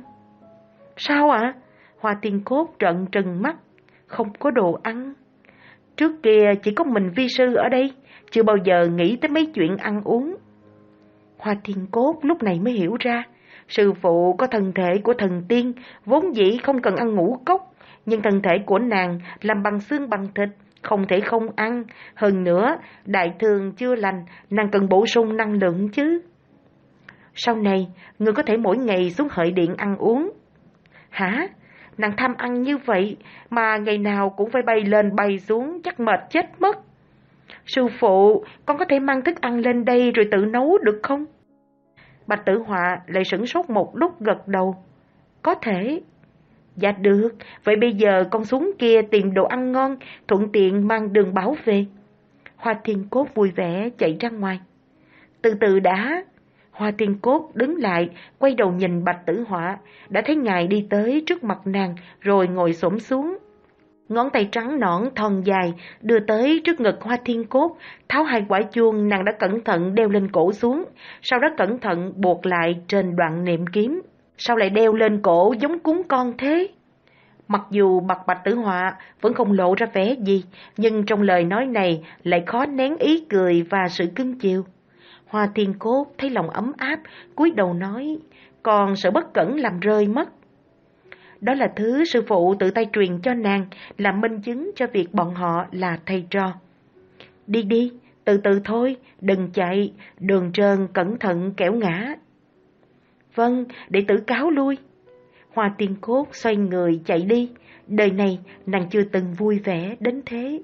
Sao ạ? À? Hoa Thiên Cốt trợn trừng mắt. Không có đồ ăn. Trước kia chỉ có mình vi sư ở đây, chưa bao giờ nghĩ tới mấy chuyện ăn uống. Hoa Thiên Cốt lúc này mới hiểu ra, sư phụ có thân thể của thần tiên, vốn dĩ không cần ăn ngũ cốc, nhưng thân thể của nàng làm bằng xương bằng thịt, không thể không ăn. Hơn nữa, đại thương chưa lành, nàng cần bổ sung năng lượng chứ. Sau này, người có thể mỗi ngày xuống Hợi Điện ăn uống. Hả? Nàng tham ăn như vậy mà ngày nào cũng phải bay lên bay xuống, chắc mệt chết mất. Sư phụ, con có thể mang thức ăn lên đây rồi tự nấu được không? Bạch Tử Họa lại sửng sốt một lúc, gật đầu. Có thể. Dạ được, vậy bây giờ con xuống kia tìm đồ ăn ngon, thuận tiện mang Đường Bảo về. Hoa Thiên Cốt vui vẻ chạy ra ngoài. Từ từ đã. Hoa Thiên Cốt đứng lại, quay đầu nhìn Bạch Tử Họa, đã thấy ngài đi tới trước mặt nàng, rồi ngồi xổm xuống. Ngón tay trắng nõn thon dài đưa tới trước ngực Hoa Thiên Cốt, tháo hai quả chuông nàng đã cẩn thận đeo lên cổ xuống, sau đó cẩn thận buộc lại trên đoạn niệm kiếm. Sao lại đeo lên cổ giống cúng con thế? Mặc dù mặt Bạch Tử Họa vẫn không lộ ra vẻ gì, nhưng trong lời nói này lại khó nén ý cười và sự cưng chiều. Hoa Thiên Cốt thấy lòng ấm áp, cúi đầu nói, còn sợ bất cẩn làm rơi mất. Đó là thứ sư phụ tự tay truyền cho nàng, làm minh chứng cho việc bọn họ là thầy trò. Đi đi, từ từ thôi, đừng chạy, đường trơn cẩn thận kẻo ngã. Vâng, đệ tử cáo lui. Hoa Thiên Cốt xoay người chạy đi, đời này nàng chưa từng vui vẻ đến thế.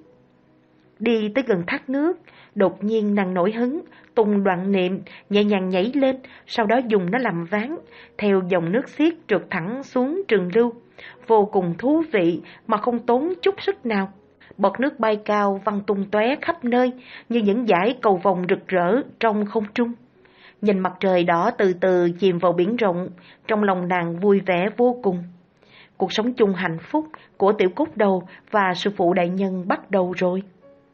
Đi tới gần thác nước, đột nhiên nàng nổi hứng, tung đoạn niệm, nhẹ nhàng nhảy lên, sau đó dùng nó làm ván, theo dòng nước xiết trượt thẳng xuống trường lưu. Vô cùng thú vị mà không tốn chút sức nào. Bọt nước bay cao văng tung tóe khắp nơi như những dải cầu vồng rực rỡ trong không trung. Nhìn mặt trời đỏ từ từ chìm vào biển rộng, trong lòng nàng vui vẻ vô cùng. Cuộc sống chung hạnh phúc của Tiểu Cốt Đầu và sư phụ đại nhân bắt đầu rồi.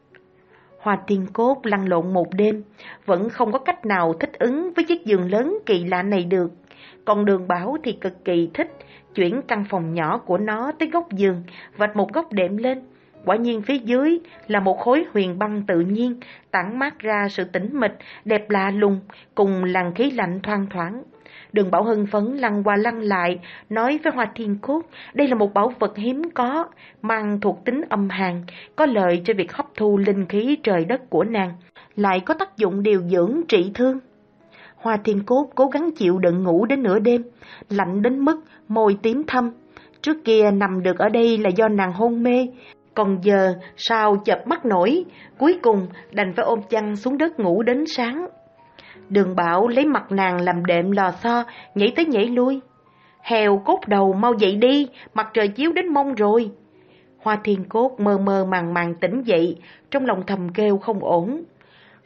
Hoa Thiên Cốt lăn lộn một đêm, vẫn không có cách nào thích ứng với chiếc giường lớn kỳ lạ này được. Còn Đường Bảo thì cực kỳ thích, chuyển căn phòng nhỏ của nó tới góc giường, vạch một góc đệm lên. Quả nhiên phía dưới là một khối huyền băng tự nhiên, tản mát ra sự tĩnh mịch, đẹp lạ lùng, cùng làn khí lạnh thoang thoảng. Đường Bảo hưng phấn lăn qua lăn lại, nói với Hoa Thiên Cốt, đây là một bảo vật hiếm có, mang thuộc tính âm hàn, có lợi cho việc hấp thu linh khí trời đất của nàng, lại có tác dụng điều dưỡng trị thương. Hoa Thiên Cốt cố gắng chịu đựng ngủ đến nửa đêm, lạnh đến mức môi tím thâm. Trước kia nằm được ở đây là do nàng hôn mê, còn giờ sao chợp mắt nổi, cuối cùng đành phải ôm chăn xuống đất ngủ đến sáng. Đường Bảo lấy mặt nàng làm đệm lò xo, nhảy tới nhảy lui. Hèo Cốt Đầu mau dậy đi, mặt trời chiếu đến mông rồi. Hoa Thiên Cốt mơ mơ màng màng tỉnh dậy, trong lòng thầm kêu không ổn.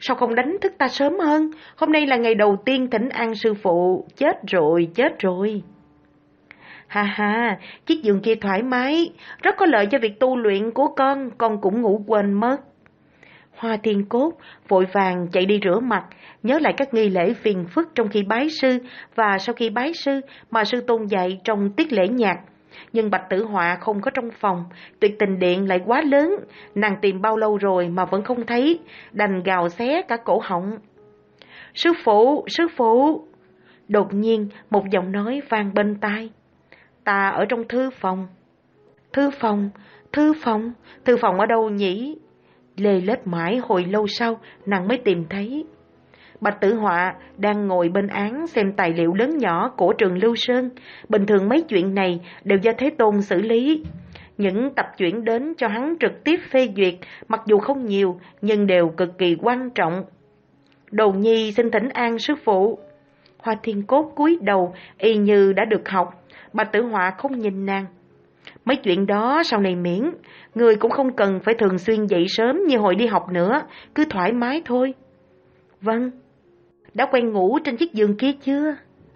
sao không đánh thức ta sớm hơn? Hôm nay là ngày đầu tiên thỉnh an sư phụ, chết rồi, chết rồi. Ha ha, chiếc giường kia thoải mái, rất có lợi cho việc tu luyện của con, con cũng ngủ quên mất. Hoa Thiên Cốt vội vàng chạy đi rửa mặt, nhớ lại các nghi lễ phiền phức trong khi bái sư và sau khi bái sư mà sư tôn dạy trong tiết lễ nhạc. Nhưng Bạch Tử Họa không có trong phòng, tuyệt tình điện lại quá lớn, nàng tìm bao lâu rồi mà vẫn không thấy, đành gào xé cả cổ họng. Sư phụ, sư phụ! Đột nhiên một giọng nói vang bên tai. Ta ở trong thư phòng. Thư phòng, thư phòng, thư phòng ở đâu nhỉ? Lê lết mãi hồi lâu sau, nàng mới tìm thấy. Bạch Tử Họa đang ngồi bên án xem tài liệu lớn nhỏ của trường Lưu Sơn. Bình thường mấy chuyện này đều do Thế Tôn xử lý. Những tập chuyển đến cho hắn trực tiếp phê duyệt, mặc dù không nhiều, nhưng đều cực kỳ quan trọng. Đồ nhi xin thỉnh an sư phụ. Hoa Thiên Cốt cúi đầu, y như đã được học. Bạch Tử Họa không nhìn nàng. Mấy chuyện đó sau này miễn, người cũng không cần phải thường xuyên dậy sớm như hồi đi học nữa, cứ thoải mái thôi. Vâng. Đã quen ngủ trên chiếc giường kia chưa?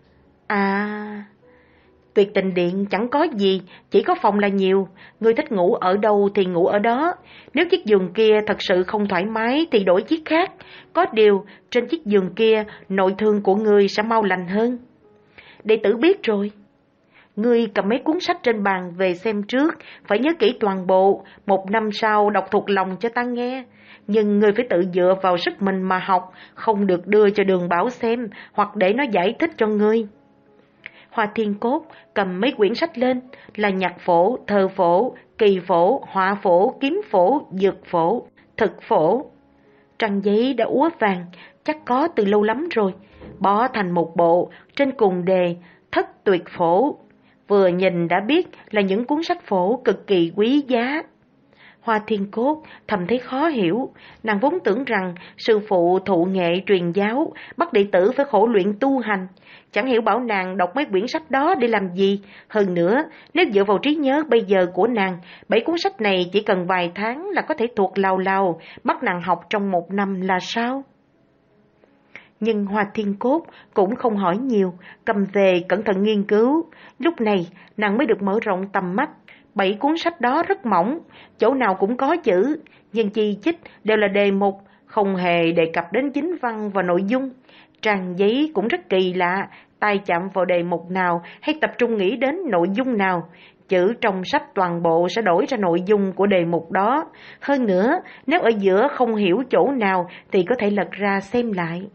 À, Tuyệt Tình Điện chẳng có gì, chỉ có phòng là nhiều. Ngươi thích ngủ ở đâu thì ngủ ở đó. Nếu chiếc giường kia thật sự không thoải mái thì đổi chiếc khác. Có điều, trên chiếc giường kia, nội thương của ngươi sẽ mau lành hơn. Đệ tử biết rồi. Ngươi cầm mấy cuốn sách trên bàn về xem trước, phải nhớ kỹ toàn bộ, một năm sau đọc thuộc lòng cho ta nghe. Nhưng ngươi phải tự dựa vào sức mình mà học, không được đưa cho Đường Bảo xem, hoặc để nó giải thích cho ngươi. Hoa Thiên Cốt cầm mấy quyển sách lên, là nhạc phổ, thơ phổ, kỳ phổ, họa phổ, kiếm phổ, dược phổ, thực phổ. Trang giấy đã úa vàng, chắc có từ lâu lắm rồi, bó thành một bộ, trên cùng đề Thất Tuyệt Phổ. Vừa nhìn đã biết là những cuốn sách phổ cực kỳ quý giá. Hoa Thiên Cốt thầm thấy khó hiểu, nàng vốn tưởng rằng sư phụ thụ nghệ truyền giáo, bắt đệ tử phải khổ luyện tu hành. Chẳng hiểu bảo nàng đọc mấy quyển sách đó để làm gì. Hơn nữa, nếu dựa vào trí nhớ bây giờ của nàng, bảy cuốn sách này chỉ cần vài tháng là có thể thuộc lào lào, bắt nàng học trong một năm là sao? Nhưng Hoa Thiên Cốt cũng không hỏi nhiều, cầm về cẩn thận nghiên cứu. Lúc này nàng mới được mở rộng tầm mắt. Bảy cuốn sách đó rất mỏng, chỗ nào cũng có chữ, nhưng chi chít đều là đề mục, không hề đề cập đến chính văn và nội dung. Trang giấy cũng rất kỳ lạ, tay chạm vào đề mục nào hay tập trung nghĩ đến nội dung nào. Chữ trong sách toàn bộ sẽ đổi ra nội dung của đề mục đó. Hơn nữa, nếu ở giữa không hiểu chỗ nào thì có thể lật ra xem lại.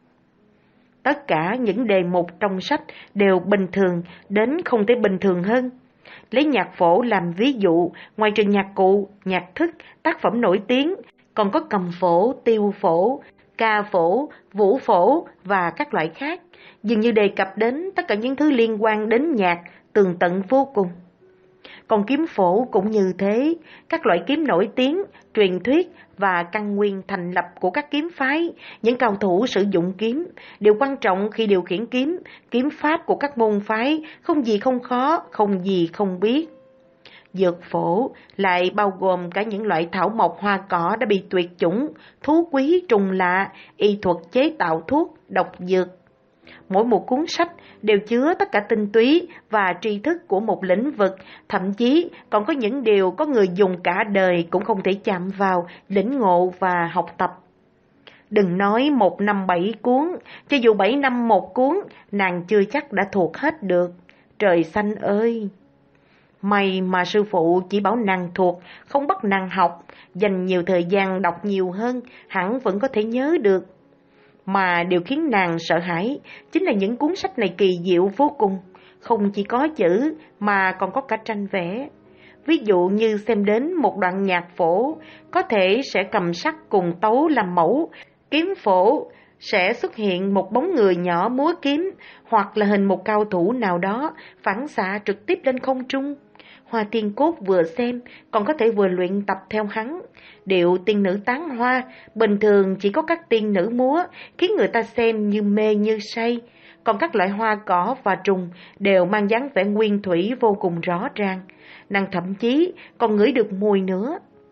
Tất cả những đề mục trong sách đều bình thường đến không thể bình thường hơn. Lấy nhạc phổ làm ví dụ, ngoài trừ nhạc cụ, nhạc thức, tác phẩm nổi tiếng, còn có cầm phổ, tiêu phổ, ca phổ, vũ phổ và các loại khác, dường như đề cập đến tất cả những thứ liên quan đến nhạc, tường tận vô cùng. Còn kiếm phổ cũng như thế, các loại kiếm nổi tiếng, truyền thuyết và căn nguyên thành lập của các kiếm phái, những cao thủ sử dụng kiếm, điều quan trọng khi điều khiển kiếm, kiếm pháp của các môn phái, không gì không khó, không gì không biết. Dược phổ lại bao gồm cả những loại thảo mộc hoa cỏ đã bị tuyệt chủng, thú quý trùng lạ, y thuật chế tạo thuốc, độc dược. Mỗi một cuốn sách đều chứa tất cả tinh túy và tri thức của một lĩnh vực, thậm chí còn có những điều có người dùng cả đời cũng không thể chạm vào, lĩnh ngộ và học tập. Đừng nói một năm bảy cuốn, cho dù bảy năm một cuốn, nàng chưa chắc đã thuộc hết được. Trời xanh ơi! May mà sư phụ chỉ bảo nàng thuộc, không bắt nàng học, dành nhiều thời gian đọc nhiều hơn, hẳn vẫn có thể nhớ được. Mà điều khiến nàng sợ hãi chính là những cuốn sách này kỳ diệu vô cùng, không chỉ có chữ mà còn có cả tranh vẽ. Ví dụ như xem đến một đoạn nhạc phổ, có thể sẽ cầm sắt cùng tấu làm mẫu, kiếm phổ sẽ xuất hiện một bóng người nhỏ múa kiếm, hoặc là hình một cao thủ nào đó phản xạ trực tiếp lên không trung. Hoa Thiên Cốt vừa xem, còn có thể vừa luyện tập theo hắn. Điệu tiên nữ tán hoa, bình thường chỉ có các tiên nữ múa, khiến người ta xem như mê như say. Còn các loại hoa cỏ và trùng đều mang dáng vẻ nguyên thủy vô cùng rõ ràng. Nàng thậm chí còn ngửi được mùi nữa.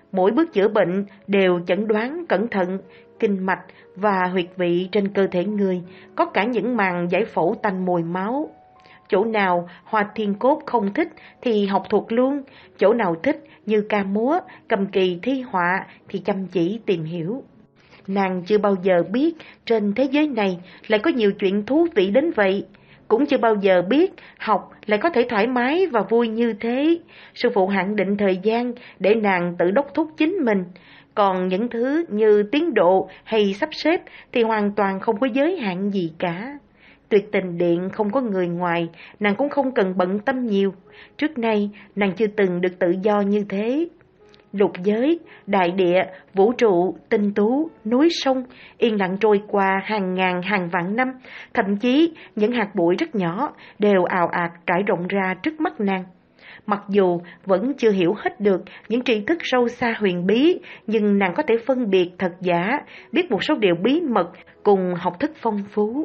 Mỗi bước chữa bệnh đều chẩn đoán cẩn thận kinh mạch và huyệt vị trên cơ thể người, có cả những màn giải phẫu tanh mùi máu. Chỗ nào Hoa Thiên Cốt không thích thì học thuộc luôn, chỗ nào thích như ca múa, cầm kỳ thi họa thì chăm chỉ tìm hiểu. Nàng chưa bao giờ biết trên thế giới này lại có nhiều chuyện thú vị đến vậy, cũng chưa bao giờ biết học lại có thể thoải mái và vui như thế. Sư phụ hạn định thời gian để nàng tự đốc thúc chính mình, còn những thứ như tiến độ hay sắp xếp thì hoàn toàn không có giới hạn gì cả. Tuyệt Tình Điện không có người ngoài, nàng cũng không cần bận tâm nhiều. Trước nay nàng chưa từng được tự do như thế. Lục giới, đại địa, vũ trụ, tinh tú, núi sông yên lặng trôi qua hàng ngàn hàng vạn năm, thậm chí những hạt bụi rất nhỏ đều ào ạt trải rộng ra trước mắt nàng. Mặc dù vẫn chưa hiểu hết được những tri thức sâu xa huyền bí, nhưng nàng có thể phân biệt thật giả, biết một số điều bí mật cùng học thức phong phú.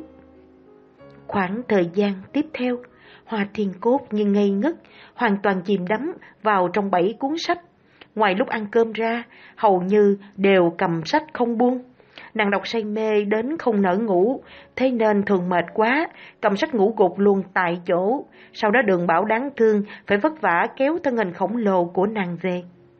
Khoảng thời gian tiếp theo, Hoa Thiên Cốt như ngây ngất, hoàn toàn chìm đắm vào trong bảy cuốn sách. Ngoài lúc ăn cơm ra, hầu như đều cầm sách không buông. Nàng đọc say mê đến không nỡ ngủ, thế nên thường mệt quá, cầm sách ngủ gục luôn tại chỗ. Sau đó Đường Bảo đáng thương phải vất vả kéo thân hình khổng lồ của nàng về.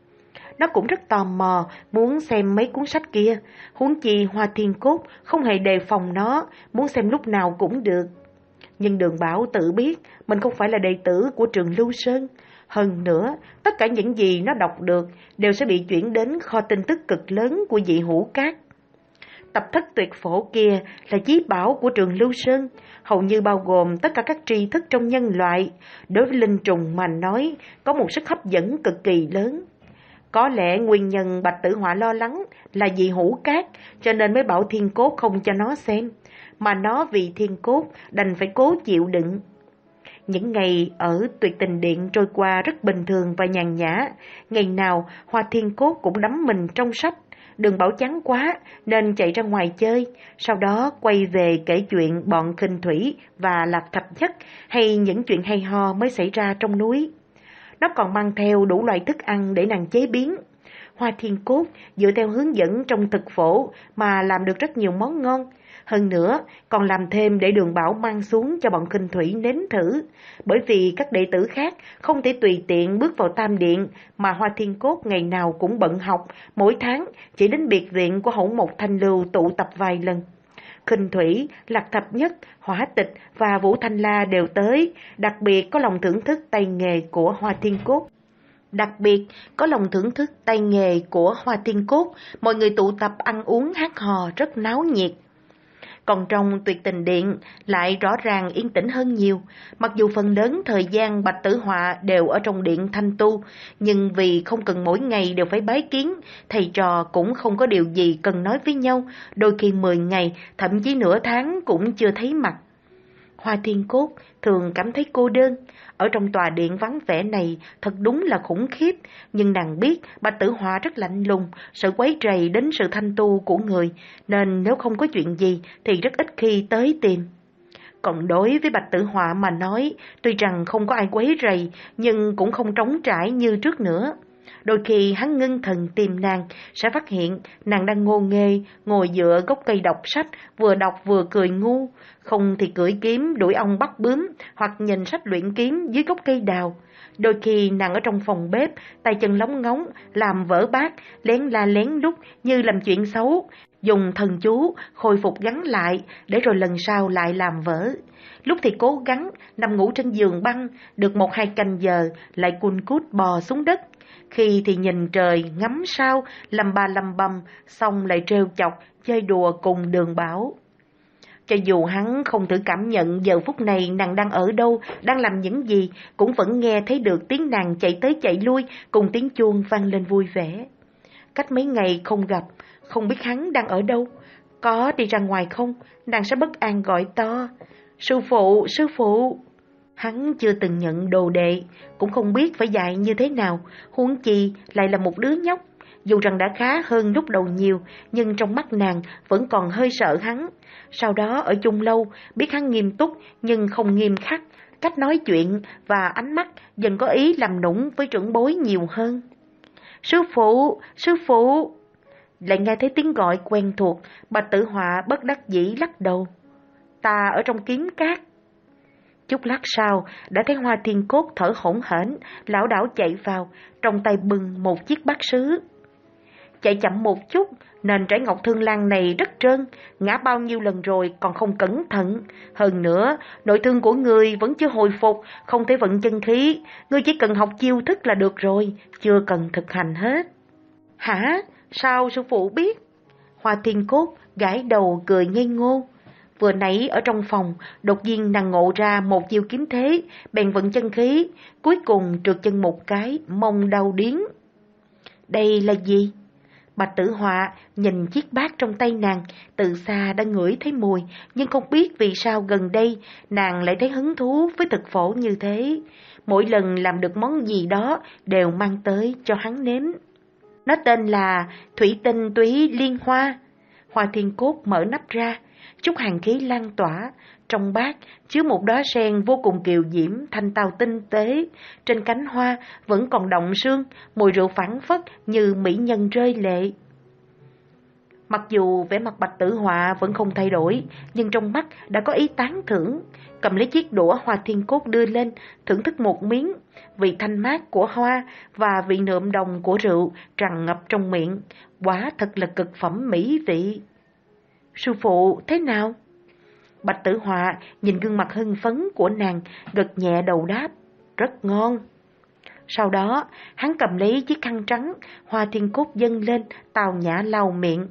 Nó cũng rất tò mò muốn xem mấy cuốn sách kia, huống chi Hoa Thiên Cốt không hề đề phòng nó, muốn xem lúc nào cũng được. Nhưng Đường Bảo tự biết mình không phải là đệ tử của trường Lưu Sơn. Hơn nữa, tất cả những gì nó đọc được đều sẽ bị chuyển đến kho tin tức cực lớn của Dị Hữu Các. Tập thất tuyệt phổ kia là chí bảo của trường Lưu Sơn, hầu như bao gồm tất cả các tri thức trong nhân loại. Đối với linh trùng mà nói, có một sức hấp dẫn cực kỳ lớn. Có lẽ nguyên nhân Bạch Tử Họa lo lắng là Dị Hữu Các, cho nên mới bảo Thiên Cốt không cho nó xem, mà nó vì Thiên Cốt đành phải cố chịu đựng. Những ngày ở Tuyệt Tình Điện trôi qua rất bình thường và nhàn nhã. Ngày nào Hoa Thiên Cốt cũng đắm mình trong sách. Đường Bảo chán quá nên chạy ra ngoài chơi, sau đó quay về kể chuyện bọn Khinh Thủy và Lạc Thập Nhất, hay những chuyện hay ho mới xảy ra trong núi. Nó còn mang theo đủ loại thức ăn để nàng chế biến. Hoa Thiên Cốt dựa theo hướng dẫn trong thực phổ mà làm được rất nhiều món ngon. Hơn nữa, còn làm thêm để Đường Bảo mang xuống cho bọn Khinh Thủy nếm thử. Bởi vì các đệ tử khác không thể tùy tiện bước vào Tam Điện, mà Hoa Thiên Cốt ngày nào cũng bận học, mỗi tháng chỉ đến biệt viện của Hổ Mộc Thanh Lưu tụ tập vài lần. Khinh Thủy, Lạc Thập Nhất, Hỏa Tịch và Vũ Thanh La đều tới, đặc biệt có lòng thưởng thức tay nghề của Hoa Thiên Cốt. Đặc biệt có lòng thưởng thức tay nghề của Hoa Thiên Cốt, mọi người tụ tập ăn uống hát hò rất náo nhiệt. Còn trong Tuyệt Tình Điện lại rõ ràng yên tĩnh hơn nhiều. Mặc dù phần lớn thời gian Bạch Tử Họa đều ở trong điện thanh tu, nhưng vì không cần mỗi ngày đều phải bái kiến, thầy trò cũng không có điều gì cần nói với nhau, đôi khi mười ngày, thậm chí nửa tháng cũng chưa thấy mặt. Hoa Thiên Cốt thường cảm thấy cô đơn. Ở trong tòa điện vắng vẻ này thật đúng là khủng khiếp, nhưng nàng biết Bạch Tử Họa rất lạnh lùng, sợ quấy rầy đến sự thanh tu của người, nên nếu không có chuyện gì thì rất ít khi tới tìm. Còn đối với Bạch Tử Họa mà nói, tuy rằng không có ai quấy rầy, nhưng cũng không trống trải như trước nữa. Đôi khi hắn ngưng thần tìm nàng, sẽ phát hiện nàng đang ngô nghê, ngồi dựa gốc cây đọc sách, vừa đọc vừa cười ngu, không thì cưỡi kiếm đuổi ong bắt bướm, hoặc nhìn sách luyện kiếm dưới gốc cây đào. Đôi khi nàng ở trong phòng bếp, tay chân lóng ngóng, làm vỡ bát, lén la lén lút như làm chuyện xấu, dùng thần chú khôi phục gắn lại, để rồi lần sau lại làm vỡ. Lúc thì cố gắng nằm ngủ trên giường băng, được một hai canh giờ lại cun cút bò xuống đất. Khi thì nhìn trời, ngắm sao, lầm ba lầm bầm, xong lại trêu chọc, chơi đùa cùng Đường Bảo. Cho dù hắn không thử cảm nhận giờ phút này nàng đang ở đâu, đang làm những gì, cũng vẫn nghe thấy được tiếng nàng chạy tới chạy lui, cùng tiếng chuông vang lên vui vẻ. Cách mấy ngày không gặp, không biết hắn đang ở đâu, có đi ra ngoài không, nàng sẽ bất an gọi to, sư phụ, sư phụ. Hắn chưa từng nhận đồ đệ, cũng không biết phải dạy như thế nào, huống chi lại là một đứa nhóc. Dù rằng đã khá hơn lúc đầu nhiều, nhưng trong mắt nàng vẫn còn hơi sợ hắn. Sau đó ở chung lâu, biết hắn nghiêm túc nhưng không nghiêm khắc, cách nói chuyện và ánh mắt dần có ý làm nũng với trưởng bối nhiều hơn. Sư phụ, sư phụ. Lại nghe thấy tiếng gọi quen thuộc, Bạch Tử Họa bất đắc dĩ lắc đầu. Ta ở trong kiếm cát. Chút lát sau, đã thấy Hoa Thiên Cốt thở hổn hển, lảo đảo chạy vào, trong tay bưng một chiếc bát sứ. Chạy chậm một chút, nền trải ngọc thương lan này rất trơn, ngã bao nhiêu lần rồi còn không cẩn thận. Hơn nữa, nội thương của ngươi vẫn chưa hồi phục, không thể vận chân khí, ngươi chỉ cần học chiêu thức là được rồi, chưa cần thực hành hết. Hả? Sao sư phụ biết? Hoa Thiên Cốt gãi đầu cười ngây ngô. Vừa nãy ở trong phòng, đột nhiên nàng ngộ ra một chiêu kiếm thế, bèn vận chân khí, cuối cùng trượt chân một cái, mông đau điếng. Đây là gì? Bạch Tử Họa nhìn chiếc bát trong tay nàng, từ xa đã ngửi thấy mùi, nhưng không biết vì sao gần đây nàng lại thấy hứng thú với thực phổ như thế. Mỗi lần làm được món gì đó đều mang tới cho hắn nếm. Nó tên là Thủy Tinh Túy Liên Hoa. Hoa Thiên Cốt mở nắp ra, chút hàn khí lan tỏa. Trong bát chứa một đóa sen vô cùng kiều diễm, thanh tao tinh tế. Trên cánh hoa vẫn còn đọng sương, mùi rượu phảng phất như mỹ nhân rơi lệ. Mặc dù vẻ mặt Bạch Tử Họa vẫn không thay đổi, nhưng trong mắt đã có ý tán thưởng. Cầm lấy chiếc đũa Hoa Thiên Cốt đưa lên, thưởng thức một miếng. Vị thanh mát của hoa và vị nhuộm đồng của rượu tràn ngập trong miệng, quả thật là cực phẩm mỹ vị. Sư phụ thế nào? Bạch Tử Họa nhìn gương mặt hưng phấn của nàng, gật nhẹ đầu đáp, rất ngon. Sau đó, hắn cầm lấy chiếc khăn trắng, Hoa Thiên Cốt dâng lên, tào nhã lau miệng.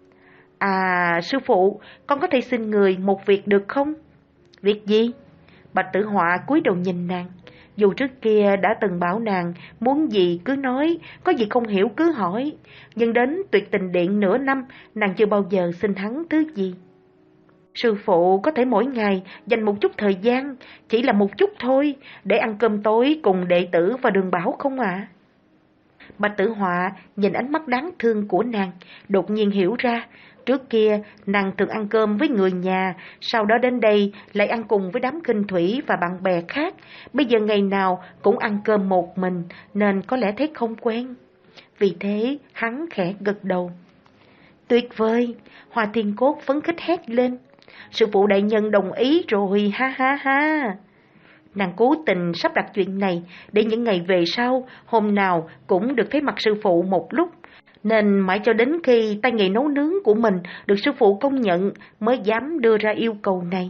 À, sư phụ, con có thể xin người một việc được không? Việc gì? Bạch Tử Họa cúi đầu nhìn nàng. Dù trước kia đã từng bảo nàng muốn gì cứ nói, có gì không hiểu cứ hỏi, nhưng đến Tuyệt Tình Điện nửa năm, nàng chưa bao giờ xin hắn thứ gì. Sư phụ có thể mỗi ngày dành một chút thời gian, chỉ là một chút thôi, để ăn cơm tối cùng đệ tử và Đường Bảo không ạ? À? Bạch Tử Họa nhìn ánh mắt đáng thương của nàng, đột nhiên hiểu ra, trước kia nàng thường ăn cơm với người nhà, sau đó đến đây lại ăn cùng với đám khinh thủy và bạn bè khác, bây giờ ngày nào cũng ăn cơm một mình, nên có lẽ thấy không quen. Vì thế hắn khẽ gật đầu. Tuyệt vời! Hoa Thiên Cốt phấn khích hét lên. Sư phụ đại nhân đồng ý rồi, ha ha ha! Nàng cố tình sắp đặt chuyện này để những ngày về sau, hôm nào cũng được thấy mặt sư phụ một lúc, nên mãi cho đến khi tay nghề nấu nướng của mình được sư phụ công nhận mới dám đưa ra yêu cầu này.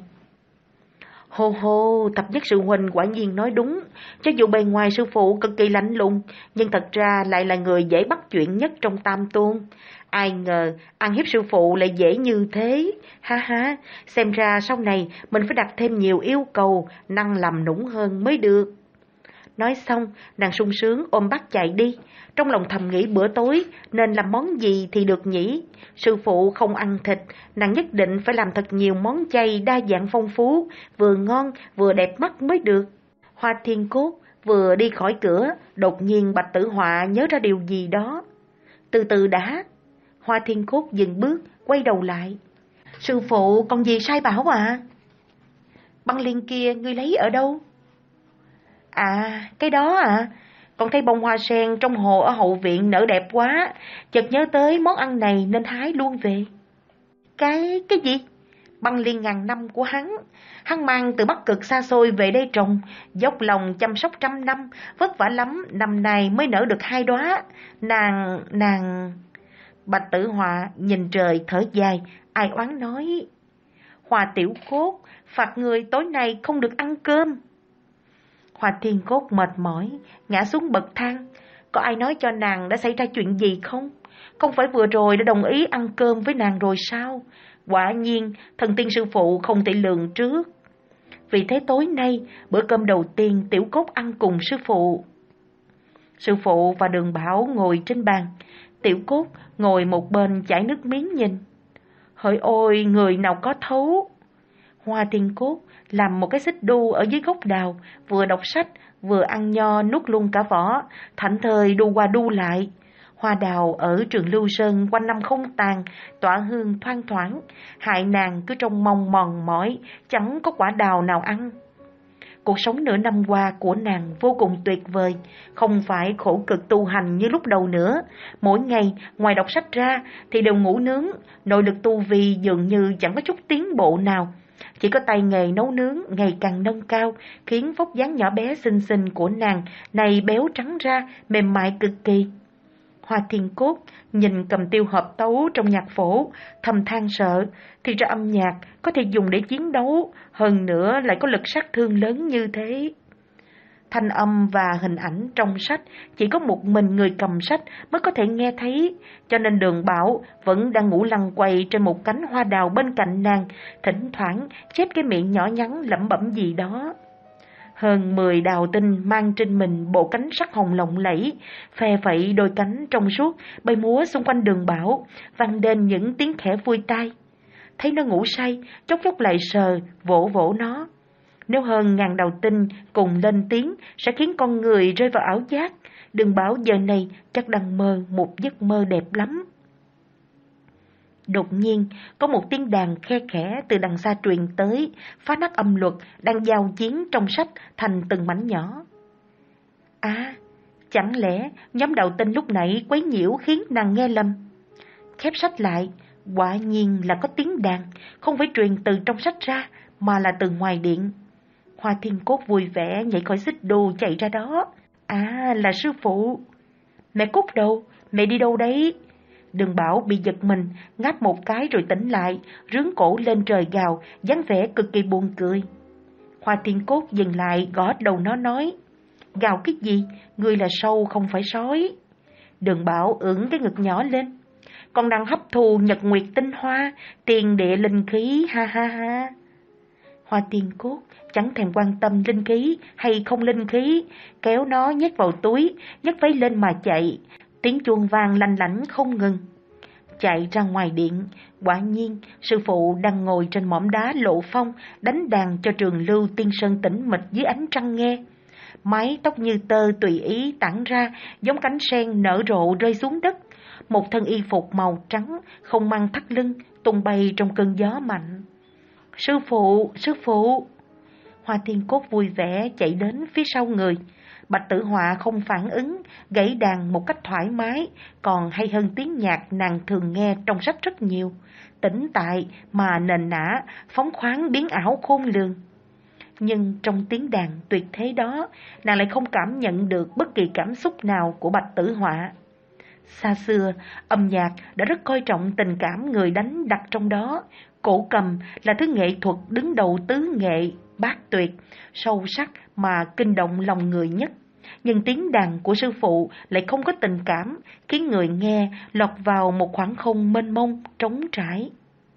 Hô hô, Thập Nhất Sư huynh quả nhiên nói đúng, cho dù bề ngoài sư phụ cực kỳ lạnh lùng, nhưng thật ra lại là người dễ bắt chuyện nhất trong Tam Tôn. Ai ngờ ăn hiếp sư phụ lại dễ như thế, ha ha, xem ra sau này mình phải đặt thêm nhiều yêu cầu, năng làm nũng hơn mới được. Nói xong, nàng sung sướng ôm bát chạy đi, trong lòng thầm nghĩ bữa tối nên làm món gì thì được nhỉ. Sư phụ không ăn thịt, nàng nhất định phải làm thật nhiều món chay đa dạng phong phú, vừa ngon vừa đẹp mắt mới được. Hoa Thiên Cốt vừa đi khỏi cửa, đột nhiên Bạch Tử Họa nhớ ra điều gì đó. Từ từ đã. Hoa Thiên Cốt dừng bước, quay đầu lại. Sư phụ còn gì sai bảo à? Băng liên kia ngươi lấy ở đâu? À, cái đó à? Con thấy bông hoa sen trong hồ ở hậu viện nở đẹp quá, chợt nhớ tới món ăn này nên hái luôn về. Cái, cái gì? Băng liên ngàn năm của hắn, hắn mang từ Bắc Cực xa xôi về đây trồng, dốc lòng chăm sóc trăm năm, vất vả lắm, năm nay mới nở được hai đóa. Nàng, nàng... Bạch Tử Họa nhìn trời thở dài, ai oán nói. Hoa Tiểu Cốt, phạt người tối nay không được ăn cơm. Hoa Thiên Cốt mệt mỏi, ngã xuống bậc thang. Có ai nói cho nàng đã xảy ra chuyện gì không? Không phải vừa rồi đã đồng ý ăn cơm với nàng rồi sao? Quả nhiên, thần tiên sư phụ không thể lường trước. Vì thế tối nay, bữa cơm đầu tiên Tiểu Cốt ăn cùng sư phụ. Sư phụ và Đường Bảo ngồi trên bàn, Tiểu Cốt ngồi một bên chảy nước miếng nhìn. Hỡi ôi, người nào có thấu. Hoa Thiên Cốt làm một cái xích đu ở dưới gốc đào, vừa đọc sách, vừa ăn nho nuốt luôn cả vỏ, thảnh thơi đu qua đu lại. Hoa đào ở Trường Lưu Sơn quanh năm không tàn, tỏa hương thoang thoảng, hại nàng cứ trông mong mòn mỏi, chẳng có quả đào nào ăn. Cuộc sống nửa năm qua của nàng vô cùng tuyệt vời, không phải khổ cực tu hành như lúc đầu nữa. Mỗi ngày, ngoài đọc sách ra thì đều ngủ nướng, nội lực tu vi dường như chẳng có chút tiến bộ nào. Chỉ có tay nghề nấu nướng ngày càng nâng cao, khiến vóc dáng nhỏ bé xinh xinh của nàng này béo trắng ra, mềm mại cực kỳ. Hoa Thiên Cốt nhìn cầm tiêu hợp tấu trong nhạc phổ, thầm than sợ, thì ra âm nhạc có thể dùng để chiến đấu, hơn nữa lại có lực sát thương lớn như thế. Thanh âm và hình ảnh trong sách chỉ có một mình người cầm sách mới có thể nghe thấy, cho nên Đường Bảo vẫn đang ngủ lăn quay trên một cánh hoa đào bên cạnh nàng, thỉnh thoảng chép cái miệng nhỏ nhắn lẩm bẩm gì đó. Hơn mười đào tinh mang trên mình bộ cánh sắc hồng lộng lẫy, phe phẩy đôi cánh trong suốt, bay múa xung quanh Đường Bảo, vang lên những tiếng khẽ vui tai. Thấy nó ngủ say, chốc chốc lại sờ, vỗ vỗ nó. Nếu hơn ngàn đào tinh cùng lên tiếng sẽ khiến con người rơi vào ảo giác. Đường Bảo giờ này chắc đang mơ một giấc mơ đẹp lắm. Đột nhiên, có một tiếng đàn khe khẽ từ đằng xa truyền tới, phá nát âm luật đang giao chiến trong sách thành từng mảnh nhỏ. À, chẳng lẽ nhóm đạo tinh lúc nãy quấy nhiễu khiến nàng nghe lầm? Khép sách lại, quả nhiên là có tiếng đàn, không phải truyền từ trong sách ra, mà là từ ngoài điện. Hoa Thiên Cốt vui vẻ nhảy khỏi xích đu chạy ra đó. À, là sư phụ. Mẹ Cúc đâu? Mẹ đi đâu đấy? Đường Bảo bị giật mình, ngáp một cái rồi tỉnh lại, rướn cổ lên trời gào, dáng vẻ cực kỳ buồn cười. Hoa Thiên Cốt dừng lại gõ đầu nó nói, gào cái gì? Ngươi là sâu không phải sói. Đường Bảo ưỡn cái ngực nhỏ lên, con đang hấp thu nhật nguyệt tinh hoa, tiền địa linh khí, ha ha ha. Hoa Thiên Cốt chẳng thèm quan tâm linh khí hay không linh khí, kéo nó nhét vào túi, nhấc váy lên mà chạy. Tiếng chuông vang lanh lảnh không ngừng. Chạy ra ngoài điện, quả nhiên sư phụ đang ngồi trên mỏm đá lộ phong, đánh đàn cho Trường Lưu Tiên Sơn tĩnh mịch dưới ánh trăng nghe. Mái tóc như tơ tùy ý tản ra, giống cánh sen nở rộ rơi xuống đất. Một thân y phục màu trắng, không mang thắt lưng, tung bay trong cơn gió mạnh. Sư phụ, sư phụ! Hoa Thiên Cốt vui vẻ chạy đến phía sau người. Bạch Tử Họa không phản ứng, gãy đàn một cách thoải mái, còn hay hơn tiếng nhạc nàng thường nghe trong sách rất nhiều. Tĩnh tại mà nền nã, phóng khoáng biến ảo khôn lường. Nhưng trong tiếng đàn tuyệt thế đó, nàng lại không cảm nhận được bất kỳ cảm xúc nào của Bạch Tử Họa. Xa xưa, âm nhạc đã rất coi trọng tình cảm người đánh đặt trong đó. Cổ cầm là thứ nghệ thuật đứng đầu tứ nghệ, bát tuyệt, sâu sắc mà kinh động lòng người nhất. Nhưng tiếng đàn của sư phụ lại không có tình cảm, khiến người nghe lọt vào một khoảng không mênh mông, trống trải.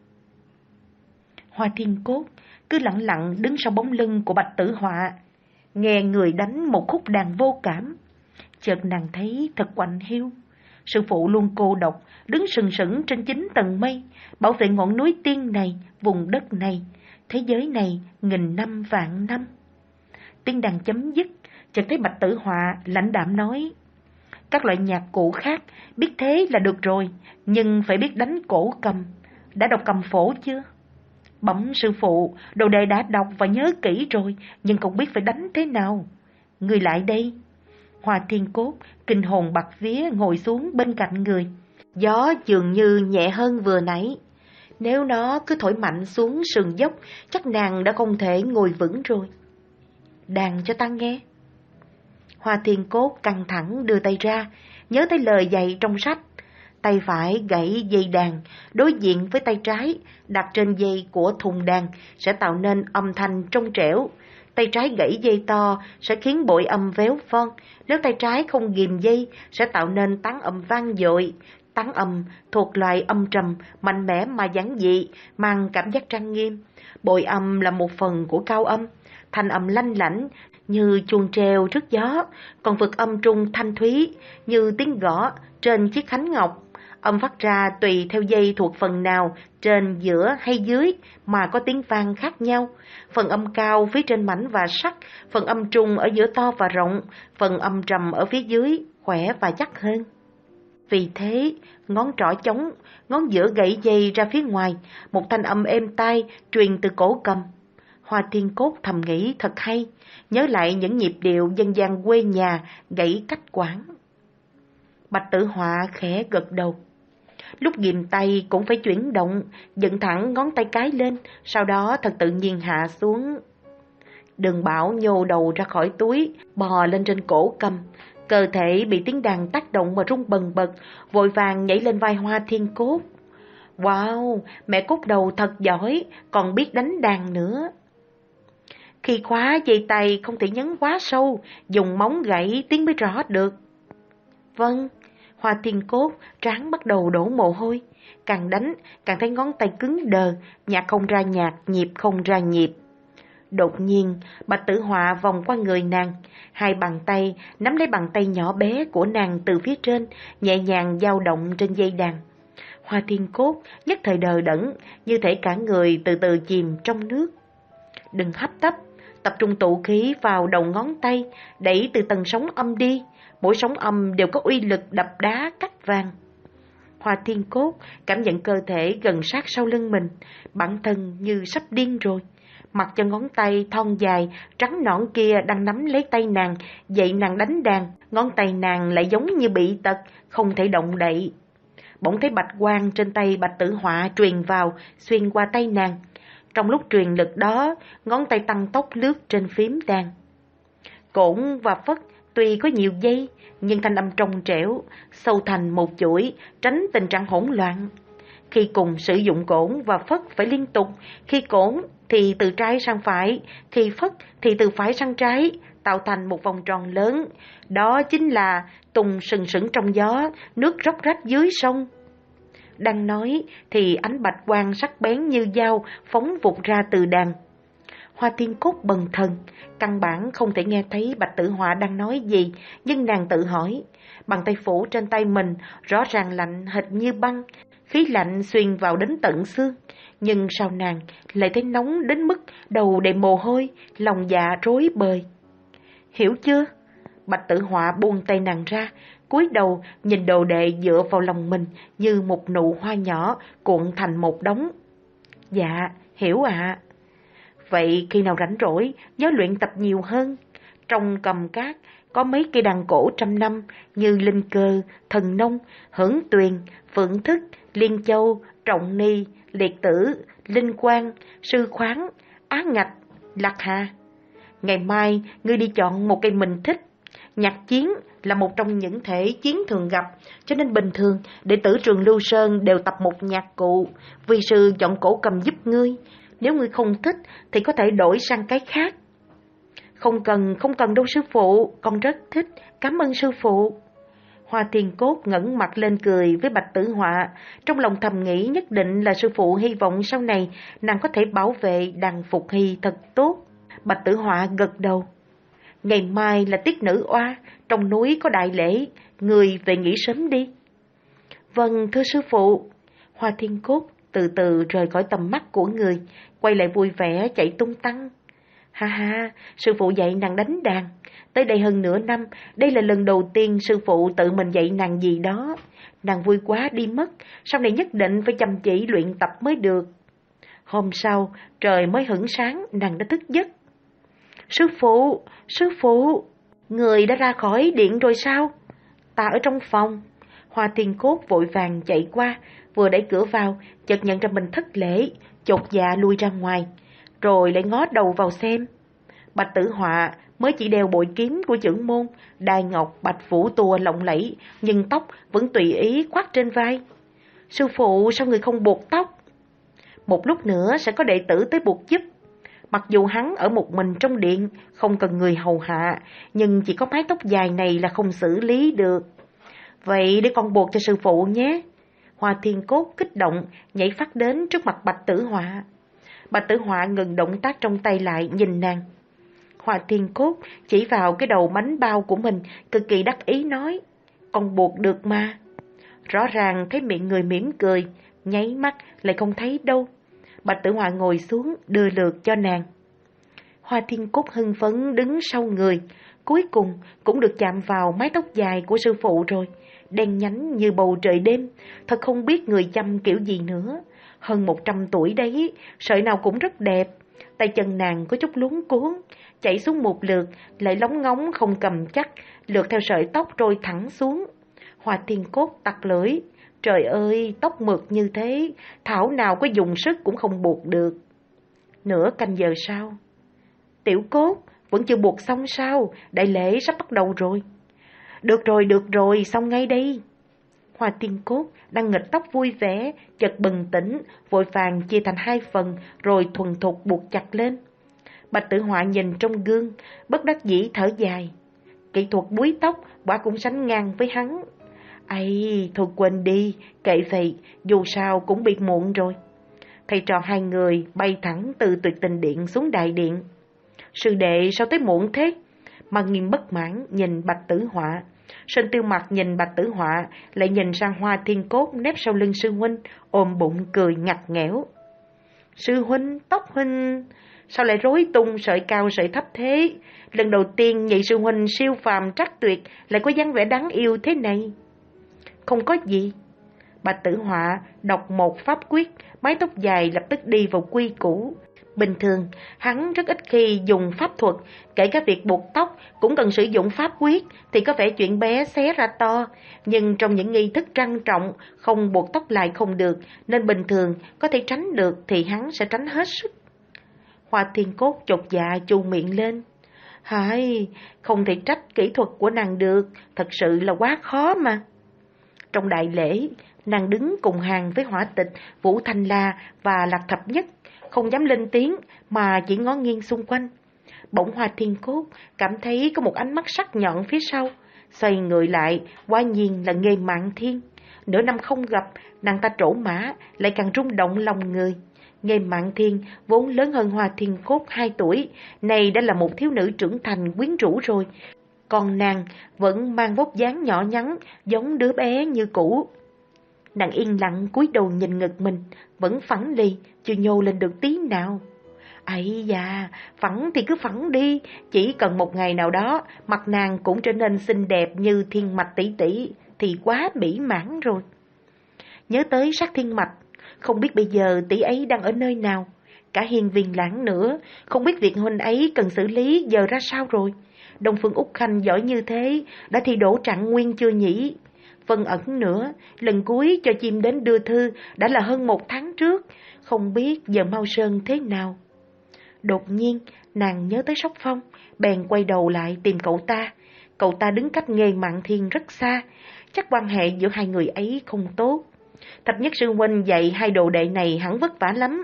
Hoa Thiên Cốt cứ lặng lặng đứng sau bóng lưng của Bạch Tử Họa, nghe người đánh một khúc đàn vô cảm. Chợt nàng thấy thật quạnh hiu. Sư phụ luôn cô độc, đứng sừng sững trên chín tầng mây, bảo vệ ngọn núi tiên này, vùng đất này, thế giới này nghìn năm vạn năm. Tiếng đàn chấm dứt, chợt thấy Bạch Tử Họa lãnh đạm nói, các loại nhạc cụ khác biết thế là được rồi, nhưng phải biết đánh cổ cầm. Đã đọc cầm phổ chưa? Bẩm sư phụ, đồ đệ đã đọc và nhớ kỹ rồi, nhưng không biết phải đánh thế nào. Người lại đây. Hoa Thiên Cốt kinh hồn bạt vía ngồi xuống bên cạnh người. Gió dường như nhẹ hơn vừa nãy. Nếu nó cứ thổi mạnh xuống sườn dốc, chắc nàng đã không thể ngồi vững rồi. Đàn cho ta nghe. Hoa Thiên Cốt căng thẳng đưa tay ra, nhớ tới lời dạy trong sách. Tay phải gãy dây đàn, đối diện với tay trái, đặt trên dây của thùng đàn sẽ tạo nên âm thanh trong trẻo. Tay trái gãy dây to sẽ khiến bội âm véo von, nếu tay trái không ghìm dây sẽ tạo nên tán âm vang dội. Tán âm thuộc loại âm trầm, mạnh mẽ mà giản dị, mang cảm giác trang nghiêm. Bội âm là một phần của cao âm, thanh âm lanh lảnh như chuông treo trước gió, còn vực âm trung thanh thúy như tiếng gõ trên chiếc khánh ngọc. Âm phát ra tùy theo dây thuộc phần nào, trên, giữa hay dưới mà có tiếng vang khác nhau. Phần âm cao phía trên mảnh và sắc, phần âm trung ở giữa to và rộng, phần âm trầm ở phía dưới khỏe và chắc hơn. Vì thế, ngón trỏ chống, ngón giữa gãy dây ra phía ngoài, một thanh âm êm tai truyền từ cổ cầm. Hoa Thiên Cốt thầm nghĩ thật hay, nhớ lại những nhịp điệu dân gian quê nhà gãy cách quãng. Bạch Tử Họa khẽ gật đầu. Lúc ghìm tay cũng phải chuyển động, dựng thẳng ngón tay cái lên, sau đó thật tự nhiên hạ xuống. Đường Bảo nhô đầu ra khỏi túi, bò lên trên cổ cầm. Cơ thể bị tiếng đàn tác động mà rung bần bật, vội vàng nhảy lên vai Hoa Thiên Cốt. Wow, mẹ Cốt Đầu thật giỏi, còn biết đánh đàn nữa. Khi khóa dây tay không thể nhấn quá sâu, dùng móng gãy tiếng mới rõ được. Vâng, Hoa Thiên Cốt trán bắt đầu đổ mồ hôi, càng đánh càng thấy ngón tay cứng đờ, nhạc không ra nhạc, nhịp không ra nhịp. Đột nhiên, Bạch Tử Họa vòng qua người nàng, hai bàn tay nắm lấy bàn tay nhỏ bé của nàng từ phía trên, nhẹ nhàng dao động trên dây đàn. Hoa Thiên Cốt nhất thời đờ đẫn, như thể cả người từ từ chìm trong nước. Đừng hấp tấp, tập trung tụ khí vào đầu ngón tay, đẩy từ tầng sóng âm đi, mỗi sóng âm đều có uy lực đập đá cắt vàng. Hoa Thiên Cốt cảm nhận cơ thể gần sát sau lưng mình, bản thân như sắp điên rồi. Mặc cho ngón tay thon dài, trắng nõn kia đang nắm lấy tay nàng, dạy nàng đánh đàn, ngón tay nàng lại giống như bị tật, không thể động đậy. Bỗng thấy bạch quang trên tay Bạch Tử Họa truyền vào, xuyên qua tay nàng. Trong lúc truyền lực đó, ngón tay tăng tốc lướt trên phím đàn. Cổn và phất tuy có nhiều dây, nhưng thanh âm trong trẻo, sâu thành một chuỗi, tránh tình trạng hỗn loạn. Khi cùng sử dụng cổn và phất phải liên tục, khi cổn thì từ trái sang phải, khi phất thì từ phải sang trái, tạo thành một vòng tròn lớn. Đó chính là tùng sừng sững trong gió, nước róc rách dưới sông. Đang nói thì ánh bạch quang sắc bén như dao phóng vụt ra từ đàn. Hoa Thiên Cốt bần thần, căn bản không thể nghe thấy Bạch Tử Họa đang nói gì, nhưng nàng tự hỏi, bàn tay phủ trên tay mình rõ ràng lạnh hệt như băng, khí lạnh xuyên vào đến tận xương, nhưng sao nàng lại thấy nóng đến mức đầu đầy mồ hôi, lòng dạ rối bời. Hiểu chưa? Bạch Tử Họa buông tay nàng ra, cúi đầu nhìn đồ đệ dựa vào lòng mình như một nụ hoa nhỏ cuộn thành một đống. Dạ, hiểu ạ. Vậy khi nào rảnh rỗi, nhớ luyện tập nhiều hơn. Trong Cầm Cát có mấy cây đàn cổ trăm năm như Linh Cơ, Thần Nông, Hưởng Tuyền, Phượng Thức, Liên Châu, Trọng Ni, Liệt Tử, Linh Quang, Sư Khoáng, Á Ngạch, Lạc Hà. Ngày mai, ngươi đi chọn một cây mình thích. Nhạc chiến là một trong những thể chiến thường gặp, cho nên bình thường đệ tử trường Lưu Sơn đều tập một nhạc cụ. Vi sư chọn cổ cầm giúp ngươi. Nếu ngươi không thích thì có thể đổi sang cái khác. Không cần, không cần đâu sư phụ, con rất thích, cảm ơn sư phụ. Hoa Thiên Cốt ngẩng mặt lên cười với Bạch Tử Họa, trong lòng thầm nghĩ nhất định là sư phụ hy vọng sau này nàng có thể bảo vệ đàn Phục Hy thật tốt. Bạch Tử Họa gật đầu. Ngày mai là tiết nữ oa, trong núi có đại lễ, người về nghỉ sớm đi. Vâng, thưa sư phụ. Hoa Thiên Cốt từ từ rời khỏi tầm mắt của người, quay lại vui vẻ chạy tung tăng. Ha ha, sư phụ dạy nàng đánh đàn. Tới đây hơn nửa năm, đây là lần đầu tiên sư phụ tự mình dạy nàng gì đó. Nàng vui quá đi mất, sau này nhất định phải chăm chỉ luyện tập mới được. Hôm sau, trời mới hửng sáng, nàng đã thức giấc. Sư phụ, sư phụ, người đã ra khỏi điện rồi sao? Ta ở trong phòng. Hoa Thiên Cốt vội vàng chạy qua, vừa đẩy cửa vào, chợt nhận ra mình thất lễ, chột dạ lui ra ngoài, rồi lại ngó đầu vào xem. Bạch Tử Họa mới chỉ đeo bội kiếm của chưởng môn, đai ngọc bạch phủ tua lộng lẫy, nhưng tóc vẫn tùy ý khoác trên vai. Sư phụ, sao người không buộc tóc? Một lúc nữa sẽ có đệ tử tới buộc giúp. Mặc dù hắn ở một mình trong điện, không cần người hầu hạ, nhưng chỉ có mái tóc dài này là không xử lý được. Vậy để con buộc cho sư phụ nhé. Hoa Thiên Cốt kích động, nhảy phát đến trước mặt Bạch Tử Họa. Bạch Tử Họa ngừng động tác trong tay lại, nhìn nàng. Hoa Thiên Cốt chỉ vào cái đầu bánh bao của mình, cực kỳ đắc ý nói, con buộc được mà. Rõ ràng thấy miệng người mỉm cười, nháy mắt lại không thấy đâu. Bạch Tử Họa ngồi xuống, đưa lượt cho nàng. Hoa Thiên Cốt hưng phấn đứng sau người, cuối cùng cũng được chạm vào mái tóc dài của sư phụ rồi, đen nhánh như bầu trời đêm, thật không biết người chăm kiểu gì nữa. Hơn một trăm tuổi đấy, sợi nào cũng rất đẹp, Tay chân nàng có chút luống cuống, chạy xuống một lượt, lại lóng ngóng không cầm chắc, lượt theo sợi tóc trôi thẳng xuống. Hoa Thiên Cốt tặc lưỡi, trời ơi, tóc mượt như thế, thảo nào có dùng sức cũng không buộc được. Nửa canh giờ sau, Tiểu Cốt, vẫn chưa buộc xong sao, đại lễ sắp bắt đầu rồi. Được rồi, được rồi, xong ngay đây. Hoa Thiên Cốt đang nghịch tóc vui vẻ, chợt bừng tỉnh, vội vàng chia thành hai phần, rồi thuần thục buộc chặt lên. Bạch Tử Họa nhìn trong gương, bất đắc dĩ thở dài. Kỹ thuật búi tóc, quả cũng sánh ngang với hắn. Ây, thôi quên đi, kệ vậy, dù sao cũng bị muộn rồi. Thầy trò hai người bay thẳng từ Tuyệt Tình Điện xuống Đại Điện. Sư đệ sao tới muộn thế? Mà Nghiêm bất mãn nhìn Bạch Tử Họa. Sơn Tiêu Mặc nhìn Bạch Tử Họa, lại nhìn sang Hoa Thiên Cốt nép sau lưng sư huynh, ôm bụng cười ngặt nghẽo. Sư huynh, tóc huynh, sao lại rối tung sợi cao sợi thấp thế? Lần đầu tiên nhị sư huynh siêu phàm trắc tuyệt, lại có dáng vẻ đáng yêu thế này. Không có gì. Bạch Tử Họa đọc một pháp quyết, mái tóc dài lập tức đi vào quy củ. Bình thường, hắn rất ít khi dùng pháp thuật, kể cả việc buộc tóc cũng cần sử dụng pháp quyết thì có vẻ chuyện bé xé ra to. Nhưng trong những nghi thức trang trọng, không buộc tóc lại không được, nên bình thường có thể tránh được thì hắn sẽ tránh hết sức. Hoa Thiên Cốt chột dạ chu miệng lên. Hài, không thể trách kỹ thuật của nàng được, thật sự là quá khó mà. Trong đại lễ, nàng đứng cùng hàng với Hỏa Tịch, Vũ Thanh La và Lạc Thập Nhất, không dám lên tiếng mà chỉ ngó nghiêng xung quanh. Bỗng Hoa Thiên Cốt cảm thấy có một ánh mắt sắc nhọn phía sau, xoay người lại, quả nhiên là Nghê Mạn Thiên. Nửa năm không gặp, nàng ta trổ mã, lại càng rung động lòng người. Nghê Mạn Thiên vốn lớn hơn Hoa Thiên Cốt hai tuổi, nay đã là một thiếu nữ trưởng thành quyến rũ rồi. Còn nàng vẫn mang vóc dáng nhỏ nhắn, giống đứa bé như cũ. Nàng yên lặng cúi đầu nhìn ngực mình, vẫn phẳng lì, chưa nhô lên được tí nào. Ấy da, phẳng thì cứ phẳng đi, chỉ cần một ngày nào đó, mặt nàng cũng trở nên xinh đẹp như Thiên Mạch tỷ tỷ, thì quá mỹ mãn rồi. Nhớ tới Sát Thiên Mạch, không biết bây giờ tỷ ấy đang ở nơi nào. Cả Hiên Viên Lãng nữa, không biết việc huynh ấy cần xử lý giờ ra sao rồi. Đông Phương Úc Khanh giỏi như thế, đã thi đỗ trạng nguyên chưa nhỉ? Vân Ẩn nữa, lần cuối cho chim đến đưa thư đã là hơn một tháng trước, không biết giờ Mao Sơn thế nào. Đột nhiên, nàng nhớ tới Sóc Phong, bèn quay đầu lại tìm cậu ta. Cậu ta đứng cách Nghê Mạn Thiên rất xa, chắc quan hệ giữa hai người ấy không tốt. Thập Nhất sư huynh dạy hai đồ đệ này hẳn vất vả lắm.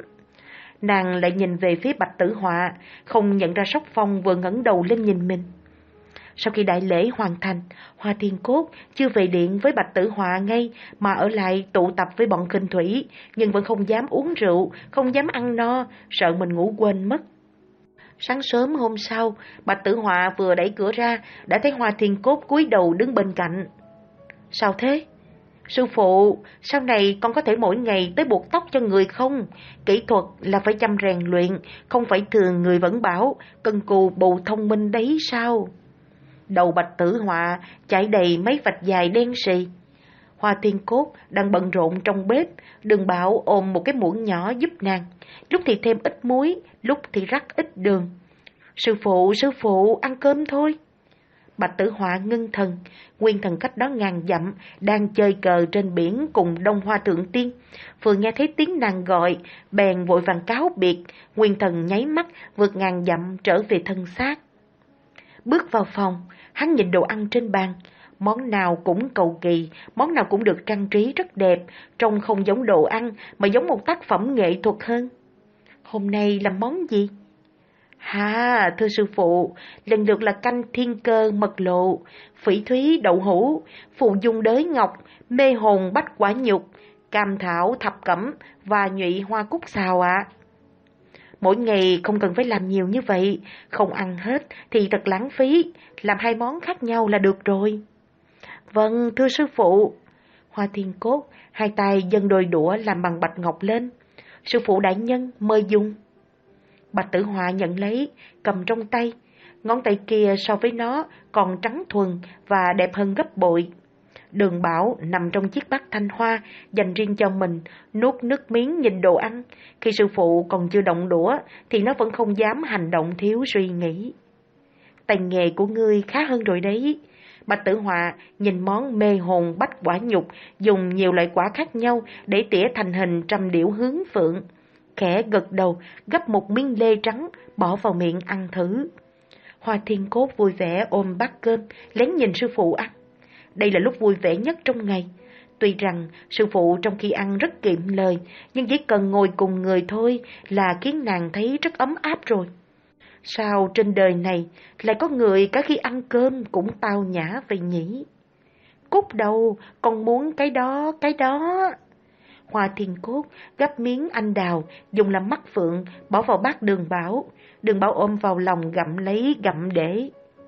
Nàng lại nhìn về phía Bạch Tử Họa, không nhận ra Sóc Phong vừa ngẩng đầu lên nhìn mình. Sau khi đại lễ hoàn thành, Hoa Thiên Cốt chưa về điện với Bạch Tử Họa ngay mà ở lại tụ tập với bọn Khinh Thủy, nhưng vẫn không dám uống rượu, không dám ăn no, sợ mình ngủ quên mất. Sáng sớm hôm sau, Bạch Tử Họa vừa đẩy cửa ra, đã thấy Hoa Thiên Cốt cúi đầu đứng bên cạnh. Sao thế? Sư phụ, sau này con có thể mỗi ngày tới buộc tóc cho người không? Kỹ thuật là phải chăm rèn luyện, không phải thường người vẫn bảo, cần cù bù thông minh đấy sao? Đầu Bạch Tử Họa chảy đầy mấy vạch dài đen sì. Hoa Thiên Cốt đang bận rộn trong bếp, Đường Bảo ôm một cái muỗng nhỏ giúp nàng, lúc thì thêm ít muối, lúc thì rắc ít đường. Sư phụ, sư phụ, ăn cơm thôi. Bạch Tử Họa ngưng thần, Nguyên Thần cách đó ngàn dặm, đang chơi cờ trên biển cùng Đông Hoa Thượng Tiên. Vừa nghe thấy tiếng nàng gọi, bèn vội vàng cáo biệt, Nguyên Thần nháy mắt vượt ngàn dặm trở về thân xác. Bước vào phòng, hắn nhìn đồ ăn trên bàn, món nào cũng cầu kỳ, món nào cũng được trang trí rất đẹp, trông không giống đồ ăn mà giống một tác phẩm nghệ thuật hơn. Hôm nay làm món gì? Ha, thưa sư phụ, lần lượt là canh thiên cơ mật lộ, phỉ thúy đậu hũ, phù dung đới ngọc, mê hồn bách quả nhục, cam thảo thập cẩm và nhụy hoa cúc xào ạ. À. Mỗi ngày không cần phải làm nhiều như vậy, không ăn hết thì thật lãng phí, làm hai món khác nhau là được rồi. Vâng, thưa sư phụ. Hoa Thiên Cốt, hai tay dâng đôi đũa làm bằng bạch ngọc lên. Sư phụ đại nhân, mời dùng. Bạch Tử Họa nhận lấy, cầm trong tay. Ngón tay kia so với nó còn trắng thuần và đẹp hơn gấp bội. Đường Bảo nằm trong chiếc bát thanh hoa dành riêng cho mình, nuốt nước miếng nhìn đồ ăn. Khi sư phụ còn chưa động đũa thì nó vẫn không dám hành động thiếu suy nghĩ. Tay nghề của ngươi khá hơn rồi đấy. Bạch Tử Họa nhìn món mê hồn bách quả nhục dùng nhiều loại quả khác nhau để tỉa thành hình trăm điểu hướng phượng. Khẽ gật đầu, gấp một miếng lê trắng, bỏ vào miệng ăn thử. Hoa Thiên Cốt vui vẻ ôm bát cơm, lén nhìn sư phụ ăn. Đây là lúc vui vẻ nhất trong ngày. Tuy rằng sư phụ trong khi ăn rất kiệm lời, nhưng chỉ cần ngồi cùng người thôi là khiến nàng thấy rất ấm áp rồi. Sao trên đời này lại có người cả khi ăn cơm cũng tao nhã vậy nhỉ? Cút đầu, con muốn cái đó, cái đó. Hoa Thiên Cốt gắp miếng anh đào, dùng làm mắt phượng, bỏ vào bát Đường Bảo. Đường Bảo ôm vào lòng gặm lấy gặm để.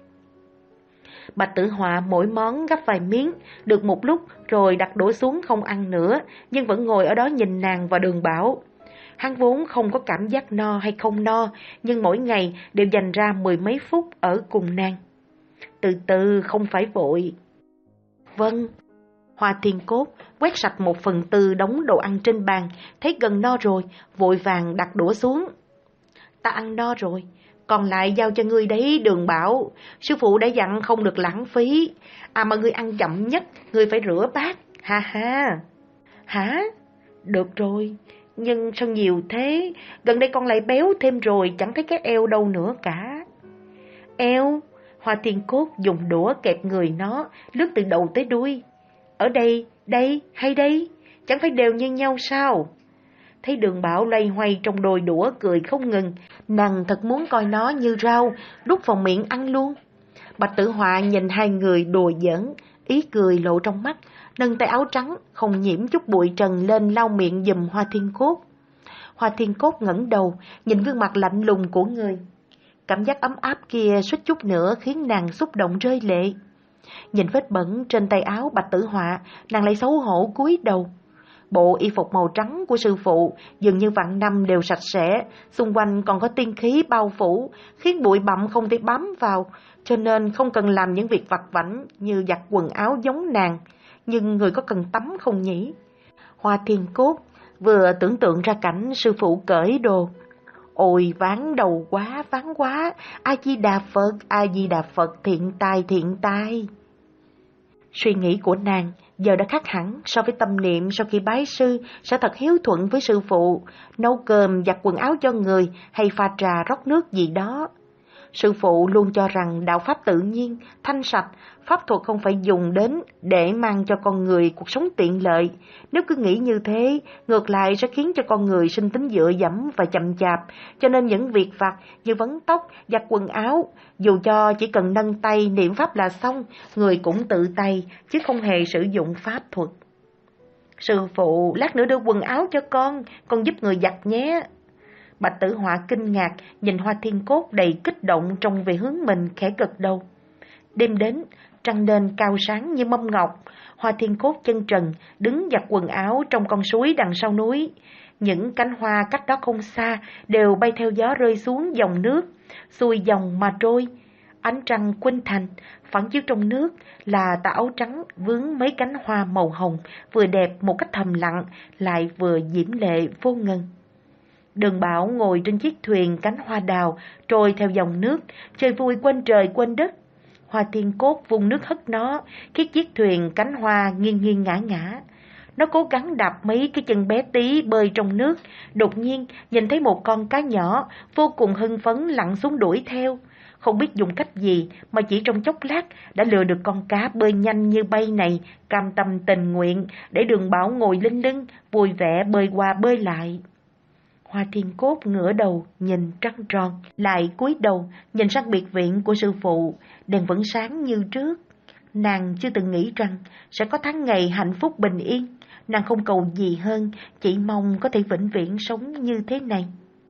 Bạch Tử Họa mỗi món gắp vài miếng, được một lúc rồi đặt đũa xuống không ăn nữa, nhưng vẫn ngồi ở đó nhìn nàng và Đường Bảo. Hắn vốn không có cảm giác no hay không no, nhưng mỗi ngày đều dành ra mười mấy phút ở cùng nàng. Từ từ, không phải vội. Vâng. Hoa Thiên Cốt quét sạch một phần tư đống đồ ăn trên bàn, thấy gần no rồi, vội vàng đặt đũa xuống. Ta ăn no rồi, còn lại giao cho ngươi đấy Đường Bảo. Sư phụ đã dặn không được lãng phí. À mà ngươi ăn chậm nhất, ngươi phải rửa bát. Ha ha. Hả? Được rồi, nhưng sao nhiều thế? Gần đây con lại béo thêm rồi, chẳng thấy cái eo đâu nữa cả. Eo? Hoa Thiên Cốt dùng đũa kẹp người nó, lướt từ đầu tới đuôi. Ở đây, đây, hay đây? Chẳng phải đều như nhau sao? Thấy Đường Bảo loay hoay trong đôi đũa cười không ngừng, nàng thật muốn coi nó như rau, đút vào miệng ăn luôn. Bạch Tử Họa nhìn hai người đùa giỡn, ý cười lộ trong mắt, nâng tay áo trắng, không nhiễm chút bụi trần lên lau miệng giùm Hoa Thiên Cốt. Hoa Thiên Cốt ngẩng đầu, nhìn gương mặt lạnh lùng của người. Cảm giác ấm áp kia suýt chút nữa khiến nàng xúc động rơi lệ. Nhìn vết bẩn trên tay áo Bạch Tử Họa, nàng lại xấu hổ cúi đầu. Bộ y phục màu trắng của sư phụ dường như vạn năm đều sạch sẽ, xung quanh còn có tiên khí bao phủ, khiến bụi bặm không thể bám vào, cho nên không cần làm những việc vặt vãnh như giặt quần áo giống nàng. Nhưng người có cần tắm không nhỉ? Hoa Thiên Cốt vừa tưởng tượng ra cảnh sư phụ cởi đồ. Ôi ván đầu quá, ván quá, A-di-đà Phật, A-di-đà Phật, thiện tai, thiện tai. Suy nghĩ của nàng giờ đã khác hẳn so với tâm niệm sau khi bái sư sẽ thật hiếu thuận với sư phụ, nấu cơm, giặt quần áo cho người hay pha trà rót nước gì đó. Sư phụ luôn cho rằng đạo pháp tự nhiên, thanh sạch, pháp thuật không phải dùng đến để mang cho con người cuộc sống tiện lợi. Nếu cứ nghĩ như thế, ngược lại sẽ khiến cho con người sinh tính dựa dẫm và chậm chạp, cho nên những việc vặt như vấn tóc, giặt quần áo, dù cho chỉ cần nâng tay niệm pháp là xong, người cũng tự tay, chứ không hề sử dụng pháp thuật. Sư phụ, lát nữa đưa quần áo cho con, con giúp người giặt nhé. Bạch Tử Họa kinh ngạc, nhìn Hoa Thiên Cốt đầy kích động trông về hướng mình, khẽ gật đầu. Đêm đến, trăng lên cao sáng như mâm ngọc, Hoa Thiên Cốt chân trần, đứng giặt quần áo trong con suối đằng sau núi. Những cánh hoa cách đó không xa, đều bay theo gió rơi xuống dòng nước, xuôi dòng mà trôi. Ánh trăng khuynh thành, phản chiếu trong nước là tà áo trắng vướng mấy cánh hoa màu hồng, vừa đẹp một cách thầm lặng, lại vừa diễm lệ vô ngần. Đường Bảo ngồi trên chiếc thuyền cánh hoa đào, trôi theo dòng nước, chơi vui quên trời quên đất. Hoa Thiên Cốt vung nước hất nó, khiến chiếc thuyền cánh hoa nghiêng nghiêng ngã ngã. Nó cố gắng đạp mấy cái chân bé tí bơi trong nước, đột nhiên nhìn thấy một con cá nhỏ, vô cùng hưng phấn lặn xuống đuổi theo. Không biết dùng cách gì mà chỉ trong chốc lát đã lừa được con cá bơi nhanh như bay này, cam tâm tình nguyện để Đường Bảo ngồi lên lưng, vui vẻ bơi qua bơi lại. Hoa Thiên Cốt ngửa đầu nhìn trăng tròn, lại cúi đầu nhìn sang biệt viện của sư phụ, đèn vẫn sáng như trước. Nàng chưa từng nghĩ rằng sẽ có tháng ngày hạnh phúc bình yên, nàng không cầu gì hơn, chỉ mong có thể vĩnh viễn sống như thế này.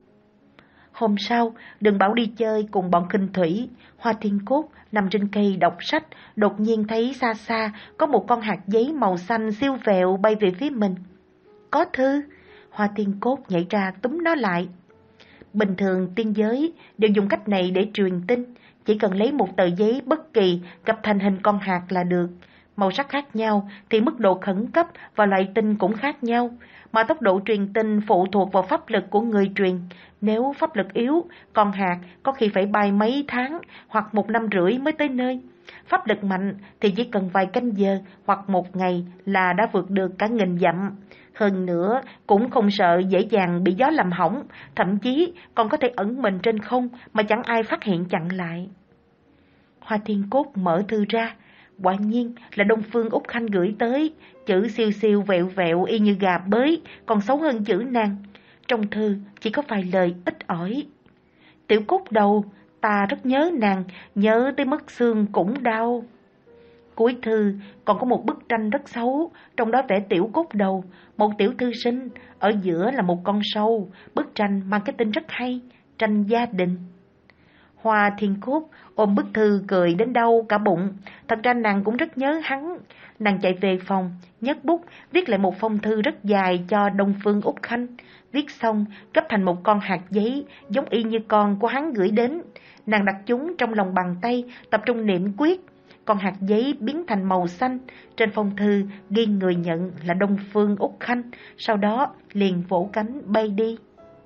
Hôm sau, Đường Bảo đi chơi cùng bọn khinh thủy. Hoa Thiên Cốt nằm trên cây đọc sách, đột nhiên thấy xa xa có một con hạt giấy màu xanh siêu vẹo bay về phía mình. Có thư. Hoa Thiên Cốt nhảy ra túm nó lại. Bình thường tiên giới đều dùng cách này để truyền tin, chỉ cần lấy một tờ giấy bất kỳ gập thành hình con hạt là được. Màu sắc khác nhau thì mức độ khẩn cấp và loại tinh cũng khác nhau, mà tốc độ truyền tinh phụ thuộc vào pháp lực của người truyền. Nếu pháp lực yếu, con hạt có khi phải bay mấy tháng hoặc một năm rưỡi mới tới nơi. Pháp lực mạnh thì chỉ cần vài canh giờ hoặc một ngày là đã vượt được cả nghìn dặm. Hơn nữa, cũng không sợ dễ dàng bị gió làm hỏng, thậm chí còn có thể ẩn mình trên không mà chẳng ai phát hiện chặn lại. Hoa Thiên Cốt mở thư ra, quả nhiên là Đông Phương Úc Khanh gửi tới, chữ siêu siêu vẹo vẹo y như gà bới, còn xấu hơn chữ nàng. Trong thư chỉ có vài lời ít ỏi. Tiểu Cốt đầu, ta rất nhớ nàng, nhớ tới mất xương cũng đau. Cuối thư còn có một bức tranh rất xấu, trong đó vẽ Tiểu Cốt đầu, một tiểu thư sinh, ở giữa là một con sâu. Bức tranh mang cái tên rất hay, tranh gia đình. Hoa Thiên Cốt ôm bức thư cười đến đau cả bụng. Thật ra nàng cũng rất nhớ hắn. Nàng chạy về phòng, nhấc bút, viết lại một phong thư rất dài cho Đông Phương Úc Khanh. Viết xong, gấp thành một con hạt giấy, giống y như con của hắn gửi đến. Nàng đặt chúng trong lòng bàn tay, tập trung niệm quyết. Con hạt giấy biến thành màu xanh. Trên phong thư ghi người nhận là Đông Phương Úc Khanh. Sau đó liền vỗ cánh bay đi.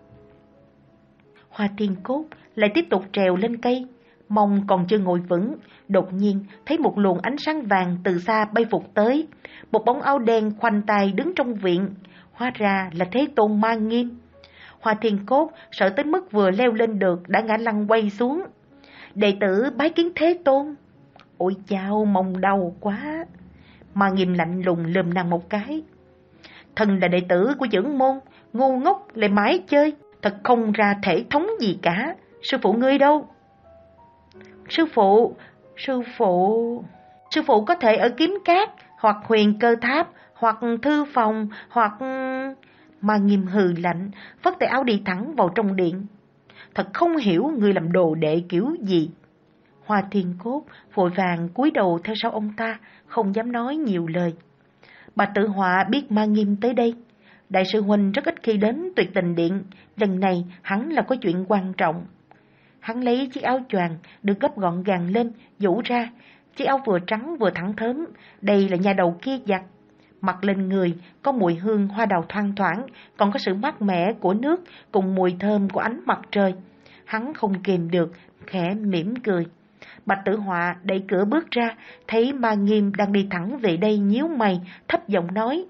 Hoa Thiên Cốt lại tiếp tục trèo lên cây. Mông còn chưa ngồi vững, đột nhiên thấy một luồng ánh sáng vàng từ xa bay vụt tới. Một bóng áo đen khoanh tay đứng trong viện. Hóa ra là Thế Tôn Ma Nghiêm. Hoa Thiên Cốt sợ tới mức vừa leo lên được đã ngã lăn quay xuống. Đệ tử bái kiến Thế Tôn. Ôi chao, mông đau quá. Ma Nghiêm lạnh lùng lườm nàng một cái. Thần là đệ tử của dưỡng môn, ngu ngốc lại mãi chơi, thật không ra thể thống gì cả. Sư phụ ngươi đâu? Sư phụ, sư phụ... Sư phụ có thể ở Kiếm Cát, hoặc Huyền Cơ Tháp, hoặc thư phòng, hoặc... Ma Nghiêm hừ lạnh, phất tay áo đi thẳng vào trong điện. Thật không hiểu người làm đồ đệ kiểu gì. Hoa Thiên Cốt vội vàng cúi đầu theo sau ông ta, không dám nói nhiều lời. Bà Tự Họa biết Ma Nghiêm tới đây. Đại sư huynh rất ít khi đến Tuyệt Tình Điện, lần này hắn là có chuyện quan trọng. Hắn lấy chiếc áo choàng được gấp gọn gàng lên, vũ ra. Chiếc áo vừa trắng vừa thẳng thớm, đây là nhà đầu kia giặt. Mặc lên người có mùi hương hoa đào thoang thoảng, còn có sự mát mẻ của nước cùng mùi thơm của ánh mặt trời. Hắn không kìm được, khẽ mỉm cười. Bạch Tử Họa đẩy cửa bước ra, thấy Ma Nghiêm đang đi thẳng về đây, nhíu mày, thấp giọng nói: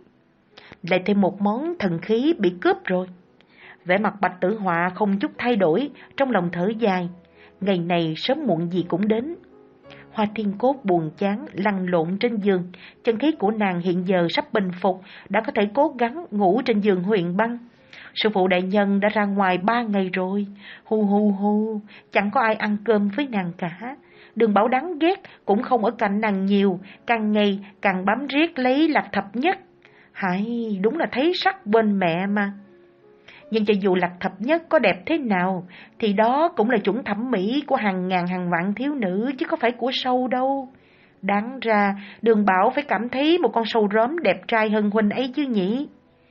lại thêm một món thần khí bị cướp rồi. Vẻ mặt Bạch Tử Họa không chút thay đổi, trong lòng thở dài. Ngày này sớm muộn gì cũng đến. Hoa Thiên Cốt buồn chán lăn lộn trên giường. Chân khí của nàng hiện giờ sắp bình phục, đã có thể cố gắng ngủ trên giường huyền băng. Sư phụ đại nhân đã ra ngoài ba ngày rồi. Hu hu hu, chẳng có ai ăn cơm với nàng cả. Đường Bảo đáng ghét cũng không ở cạnh nàng nhiều, càng ngày càng bám riết lấy Lạc Thập Nhất. Hãy, đúng là thấy sắc bên mẹ mà. Nhưng cho dù Lạc Thập Nhất có đẹp thế nào, thì đó cũng là chuẩn thẩm mỹ của hàng ngàn hàng vạn thiếu nữ, chứ có phải của sâu đâu. Đáng ra, Đường Bảo phải cảm thấy một con sâu róm đẹp trai hơn huynh ấy chứ nhỉ.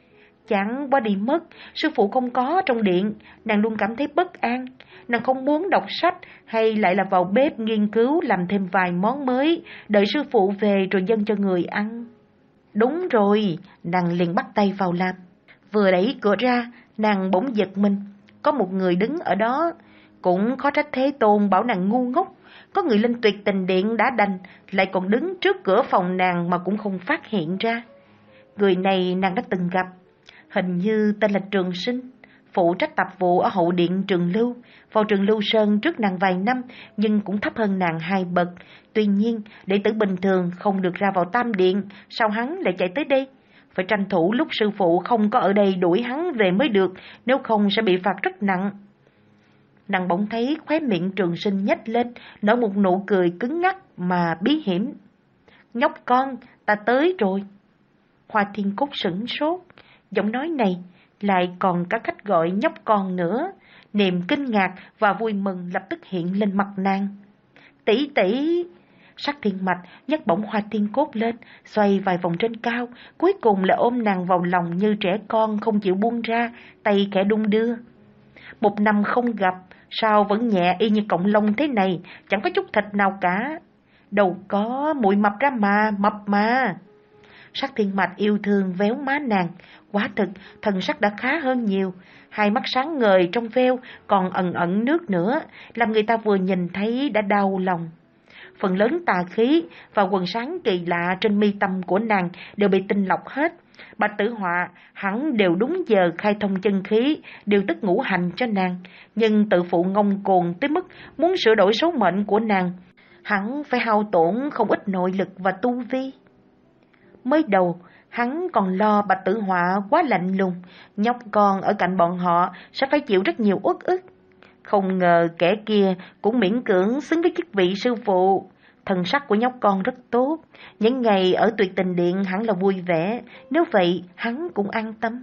Chẳng qua đi mất, sư phụ không có trong điện, nàng luôn cảm thấy bất an. Nàng không muốn đọc sách hay lại là vào bếp nghiên cứu làm thêm vài món mới, đợi sư phụ về rồi dâng cho người ăn. Đúng rồi, nàng liền bắt tay vào làm. Vừa đẩy cửa ra, nàng bỗng giật mình. Có một người đứng ở đó. Cũng khó trách Thế Tôn bảo nàng ngu ngốc. Có người lên Tuyệt Tình Điện đã đành, lại còn đứng trước cửa phòng nàng mà cũng không phát hiện ra. Người này nàng đã từng gặp. Hình như tên là Trường Sinh, phụ trách tạp vụ ở hậu điện Trường Lưu. Vào Trường Lưu Sơn trước nàng vài năm, nhưng cũng thấp hơn nàng hai bậc. Tuy nhiên, đệ tử bình thường không được ra vào Tam Điện, sao hắn lại chạy tới đây? Phải tranh thủ lúc sư phụ không có ở đây đuổi hắn về mới được, nếu không sẽ bị phạt rất nặng. Nàng bỗng thấy khóe miệng Trường Sinh nhếch lên, nở một nụ cười cứng ngắc mà bí hiểm. Nhóc con, ta tới rồi. Hoa Thiên Cốt sửng sốt, giọng nói này lại còn cả cách gọi nhóc con nữa. Niềm kinh ngạc và vui mừng lập tức hiện lên mặt nàng. Tỷ tỷ! Sắc Thiên Mạch nhấc bổng Hoa Thiên Cốt lên, xoay vài vòng trên cao, cuối cùng là ôm nàng vào lòng như trẻ con không chịu buông ra, tay khẽ đung đưa. Một năm không gặp, sao vẫn nhẹ y như cọng lông thế này, chẳng có chút thịt nào cả. Đâu có, muội mập ra mà, mập mà. Sắc Thiên Mạch yêu thương véo má nàng. Quả thực, thần sắc đã khá hơn nhiều. Hai mắt sáng ngời trong veo, còn ẩn ẩn nước nữa, làm người ta vừa nhìn thấy đã đau lòng. Phần lớn tà khí và quần sáng kỳ lạ trên mi tâm của nàng đều bị tinh lọc hết. Bạch Tử Họa hẳn đều đúng giờ khai thông chân khí, điều tức ngũ hành cho nàng, nhưng tự phụ ngông cuồng tới mức muốn sửa đổi số mệnh của nàng, hắn phải hao tổn không ít nội lực và tu vi. Mới đầu, hắn còn lo Bạch Tử Họa quá lạnh lùng, nhóc con ở cạnh bọn họ sẽ phải chịu rất nhiều uất ức. Không ngờ kẻ kia cũng miễn cưỡng xứng với chức vị sư phụ. Thần sắc của nhóc con rất tốt, những ngày ở Tuyệt Tình Điện hẳn là vui vẻ, nếu vậy hắn cũng an tâm.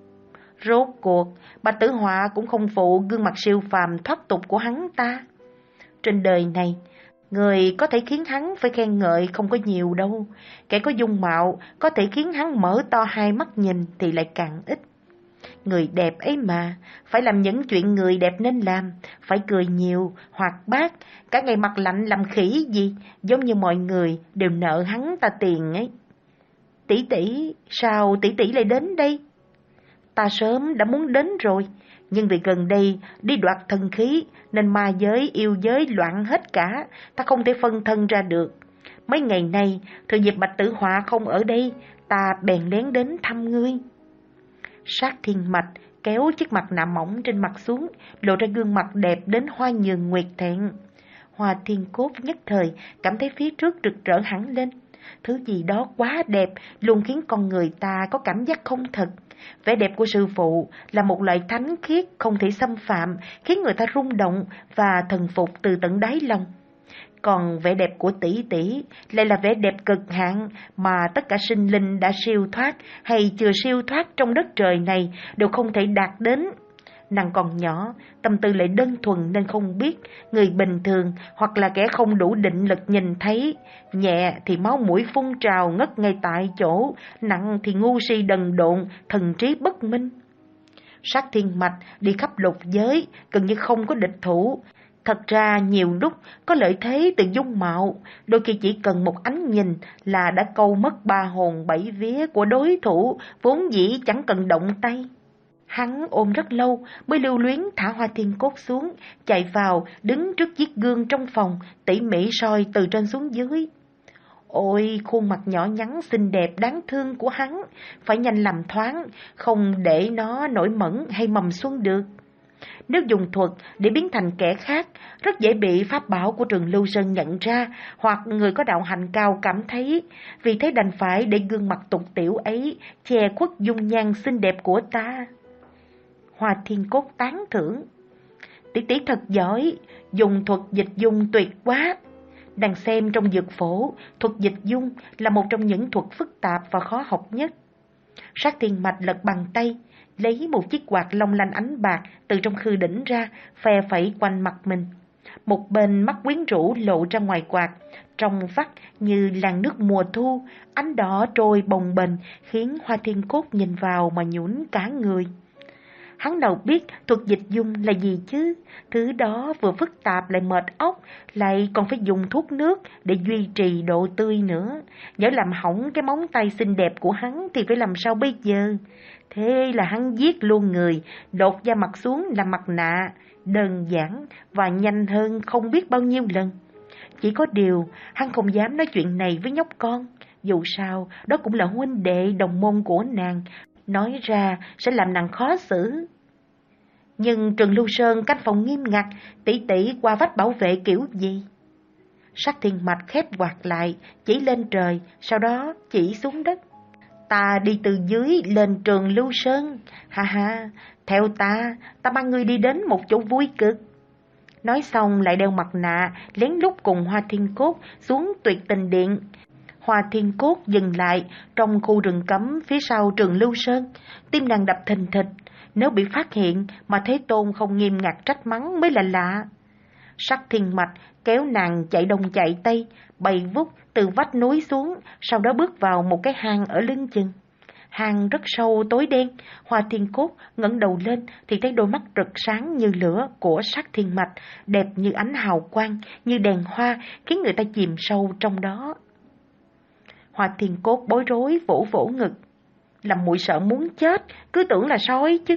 Rốt cuộc, Bạch Tử Họa cũng không phụ gương mặt siêu phàm thoát tục của hắn ta. Trên đời này, người có thể khiến hắn phải khen ngợi không có nhiều đâu. Kẻ có dung mạo có thể khiến hắn mở to hai mắt nhìn thì lại càng ít. Người đẹp ấy mà, phải làm những chuyện người đẹp nên làm, phải cười nhiều, hoạt bát, cả ngày mặt lạnh làm khỉ gì, giống như mọi người đều nợ hắn ta tiền ấy. Tỷ tỷ, sao tỷ tỷ lại đến đây? Ta sớm đã muốn đến rồi, nhưng vì gần đây đi đoạt thần khí nên ma giới yêu giới loạn hết cả, ta không thể phân thân ra được. Mấy ngày nay, thừa dịp Bạch Tử Họa không ở đây, ta bèn lén đến thăm ngươi. Sát Thiên Mạch kéo chiếc mặt nạ mỏng trên mặt xuống, lộ ra gương mặt đẹp đến hoa nhường nguyệt thẹn. Hoa Thiên Cốt nhất thời cảm thấy phía trước rực rỡ hẳn lên. Thứ gì đó quá đẹp luôn khiến con người ta có cảm giác không thật. Vẻ đẹp của sư phụ là một loại thánh khiết không thể xâm phạm, khiến người ta rung động và thần phục từ tận đáy lòng. Còn vẻ đẹp của tỷ tỷ lại là vẻ đẹp cực hạn mà tất cả sinh linh đã siêu thoát hay chưa siêu thoát trong đất trời này đều không thể đạt đến. Nàng còn nhỏ, tâm tư lại đơn thuần nên không biết, người bình thường hoặc là kẻ không đủ định lực nhìn thấy, nhẹ thì máu mũi phun trào ngất ngay tại chỗ, nặng thì ngu si đần độn, thần trí bất minh. Sát Thiên Mạch đi khắp lục giới, gần như không có địch thủ. Thật ra nhiều lúc có lợi thế từ dung mạo, đôi khi chỉ cần một ánh nhìn là đã câu mất ba hồn bảy vía của đối thủ, vốn dĩ chẳng cần động tay. Hắn ôm rất lâu mới lưu luyến thả Hoa Thiên Cốt xuống, chạy vào đứng trước chiếc gương trong phòng, tỉ mỉ soi từ trên xuống dưới. Ôi, khuôn mặt nhỏ nhắn xinh đẹp đáng thương của hắn, phải nhanh làm thoáng, không để nó nổi mẩn hay mầm xuân được. Nếu dùng thuật để biến thành kẻ khác, rất dễ bị pháp bảo của Trường Lưu Sơn nhận ra, hoặc người có đạo hạnh cao cảm thấy, vì thế đành phải để gương mặt tục tiểu ấy che khuất dung nhan xinh đẹp của ta. Hoa Thiên Cốt tán thưởng. Tỷ tỷ thật giỏi, dùng thuật dịch dung tuyệt quá. Đang xem trong dược phổ, thuật dịch dung là một trong những thuật phức tạp và khó học nhất. Sát Thiên Mạch lật bằng tay, lấy một chiếc quạt long lanh ánh bạc từ trong khư đỉnh ra, phe phẩy quanh mặt mình. Một bên mắt quyến rũ lộ ra ngoài quạt, trong vắt như làn nước mùa thu, ánh đỏ trôi bồng bềnh khiến Hoa Thiên Cốt nhìn vào mà nhũn cả người. Hắn nào biết thuật dịch dung là gì chứ, thứ đó vừa phức tạp lại mệt óc, lại còn phải dùng thuốc nước để duy trì độ tươi nữa. Nhỡ làm hỏng cái móng tay xinh đẹp của hắn thì phải làm sao bây giờ? Thế là hắn giết luôn người, lột da mặt xuống làm mặt nạ, đơn giản và nhanh hơn không biết bao nhiêu lần. Chỉ có điều, hắn không dám nói chuyện này với nhóc con, dù sao đó cũng là huynh đệ đồng môn của nàng, nói ra sẽ làm nàng khó xử. Nhưng Trường Lưu Sơn canh phòng nghiêm ngặt, tỷ tỷ qua vách bảo vệ kiểu gì? Sát Thiên Mạch khép quạt lại, chỉ lên trời, sau đó chỉ xuống đất. Ta đi từ dưới lên Trường Lưu Sơn, ha ha, theo ta, ta mang ngươi đi đến một chỗ vui cực. Nói xong lại đeo mặt nạ, lén lút cùng Hoa Thiên Cốt xuống Tuyệt Tình Điện. Hoa Thiên Cốt dừng lại trong khu rừng cấm phía sau Trường Lưu Sơn, tim nàng đập thình thịch. Nếu bị phát hiện mà Thế Tôn không nghiêm ngặt trách mắng mới là lạ. Sát Thiên Mạch kéo nàng chạy đông chạy tây, bay vút từ vách núi xuống, sau đó bước vào một cái hang ở lưng chừng. Hang rất sâu tối đen. Hoa Thiên Cốt ngẩng đầu lên thì thấy đôi mắt rực sáng như lửa của Sát Thiên Mạch, đẹp như ánh hào quang, như đèn hoa, khiến người ta chìm sâu trong đó. Hoa Thiên Cốt bối rối vỗ vỗ ngực. Làm muội sợ muốn chết, cứ tưởng là sói chứ.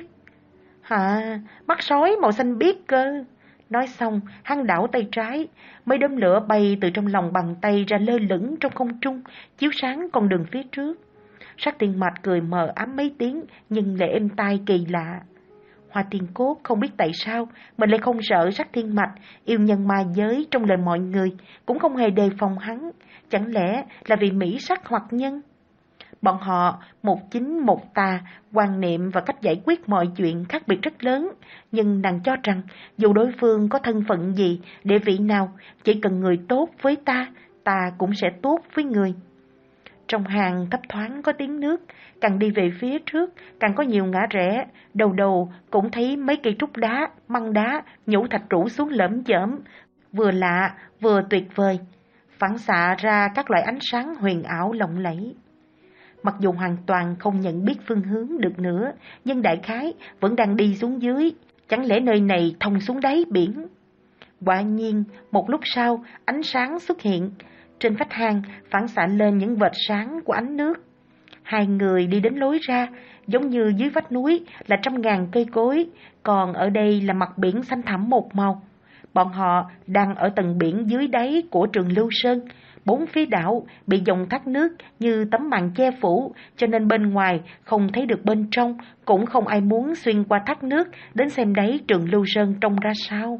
Hả, mắt sói màu xanh biếc cơ. Nói xong, hắn đảo tay trái, mấy đốm lửa bay từ trong lòng bàn tay ra lơ lửng trong không trung, chiếu sáng con đường phía trước. Sát Thiên Mạch cười mờ ám mấy tiếng, nhưng lại êm tai kỳ lạ. Hoa Thiên Cốt không biết tại sao mình lại không sợ Sát Thiên Mạch, yêu nhân ma giới trong lời mọi người, cũng không hề đề phòng hắn. Chẳng lẽ là vì mỹ sắc hoặc nhân? Bọn họ một chính một tà, quan niệm và cách giải quyết mọi chuyện khác biệt rất lớn, nhưng nàng cho rằng dù đối phương có thân phận gì, địa vị nào, chỉ cần người tốt với ta, ta cũng sẽ tốt với người. Trong hàng thấp thoáng có tiếng nước, càng đi về phía trước, càng có nhiều ngã rẽ, đầu đầu cũng thấy mấy cây trúc đá, măng đá, nhũ thạch rủ xuống lởm chởm, vừa lạ vừa tuyệt vời, phản xạ ra các loại ánh sáng huyền ảo lộng lẫy. Mặc dù hoàn toàn không nhận biết phương hướng được nữa, nhưng đại khái vẫn đang đi xuống dưới, chẳng lẽ nơi này thông xuống đáy biển? Quả nhiên, một lúc sau, ánh sáng xuất hiện. Trên vách hang phản xạ lên những vệt sáng của ánh nước. Hai người đi đến lối ra, giống như dưới vách núi là trăm ngàn cây cối, còn ở đây là mặt biển xanh thẳm một màu. Bọn họ đang ở tầng biển dưới đáy của Trường Lưu Sơn. Bốn phía đảo bị dòng thác nước như tấm màn che phủ, cho nên bên ngoài không thấy được bên trong, cũng không ai muốn xuyên qua thác nước đến xem đáy Trường Lưu Sơn trông ra sao.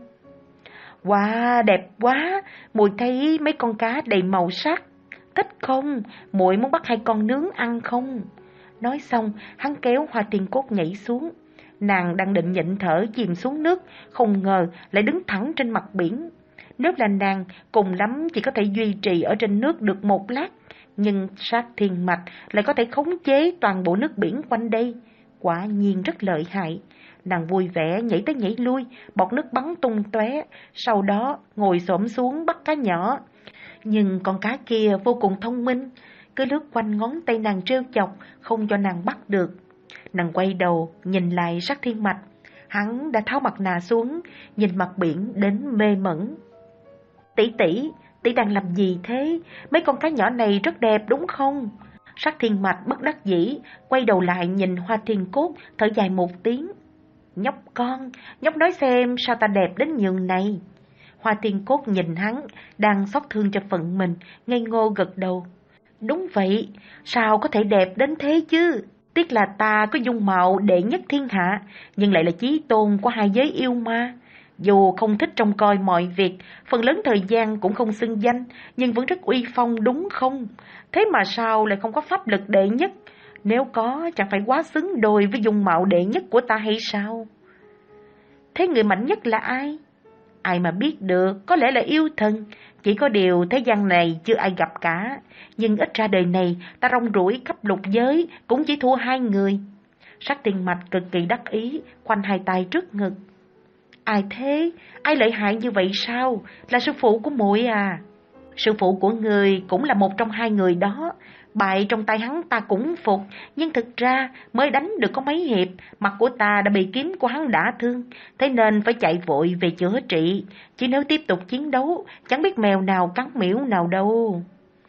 Wow, đẹp quá, muội thấy mấy con cá đầy màu sắc. Thích không? Muội muốn bắt hai con nướng ăn không? Nói xong, hắn kéo Hoa Thiên Cốt nhảy xuống. Nàng đang định nhịn thở chìm xuống nước, không ngờ lại đứng thẳng trên mặt biển. Nếu là nàng, cùng lắm chỉ có thể duy trì ở trên nước được một lát, nhưng Sát Thiên Mạch lại có thể khống chế toàn bộ nước biển quanh đây. Quả nhiên rất lợi hại. Nàng vui vẻ nhảy tới nhảy lui, bọt nước bắn tung tóe, sau đó ngồi xổm xuống bắt cá nhỏ. Nhưng con cá kia vô cùng thông minh, cứ lướt quanh ngón tay nàng trêu chọc, không cho nàng bắt được. Nàng quay đầu nhìn lại Sát Thiên Mạch, hắn đã tháo mặt nạ xuống, nhìn mặt biển đến mê mẩn. Tỷ tỷ, tỷ đang làm gì thế? Mấy con cá nhỏ này rất đẹp đúng không? Sát Thiên Mạch bất đắc dĩ, quay đầu lại nhìn Hoa Thiên Cốt, thở dài một tiếng. Nhóc con, nhóc nói xem sao ta đẹp đến nhường này. Hoa Thiên Cốt nhìn hắn, đang xót thương cho phận mình, ngây ngô gật đầu. Đúng vậy, sao có thể đẹp đến thế chứ? Tiếc là ta có dung mạo đệ nhất thiên hạ, nhưng lại là chí tôn của hai giới yêu ma. Dù không thích trông coi mọi việc, phần lớn thời gian cũng không xưng danh, nhưng vẫn rất uy phong đúng không? Thế mà sao lại không có pháp lực đệ nhất? Nếu có, chẳng phải quá xứng đôi với dung mạo đệ nhất của ta hay sao? Thế người mạnh nhất là ai? Ai mà biết được, có lẽ là yêu thần. Chỉ có điều thế gian này chưa ai gặp cả. Nhưng ít ra đời này, ta rong ruổi khắp lục giới, cũng chỉ thua hai người. Sát Thiên Mạch cực kỳ đắc ý, khoanh hai tay trước ngực. Ai thế? Ai lợi hại như vậy sao? Là sư phụ của muội à? Sư phụ của người cũng là một trong hai người đó. Bại trong tay hắn ta cũng phục, nhưng thực ra mới đánh được có mấy hiệp, mặt của ta đã bị kiếm của hắn đả thương, thế nên phải chạy vội về chữa trị. Chứ nếu tiếp tục chiến đấu, chẳng biết mèo nào cắn miễu nào đâu.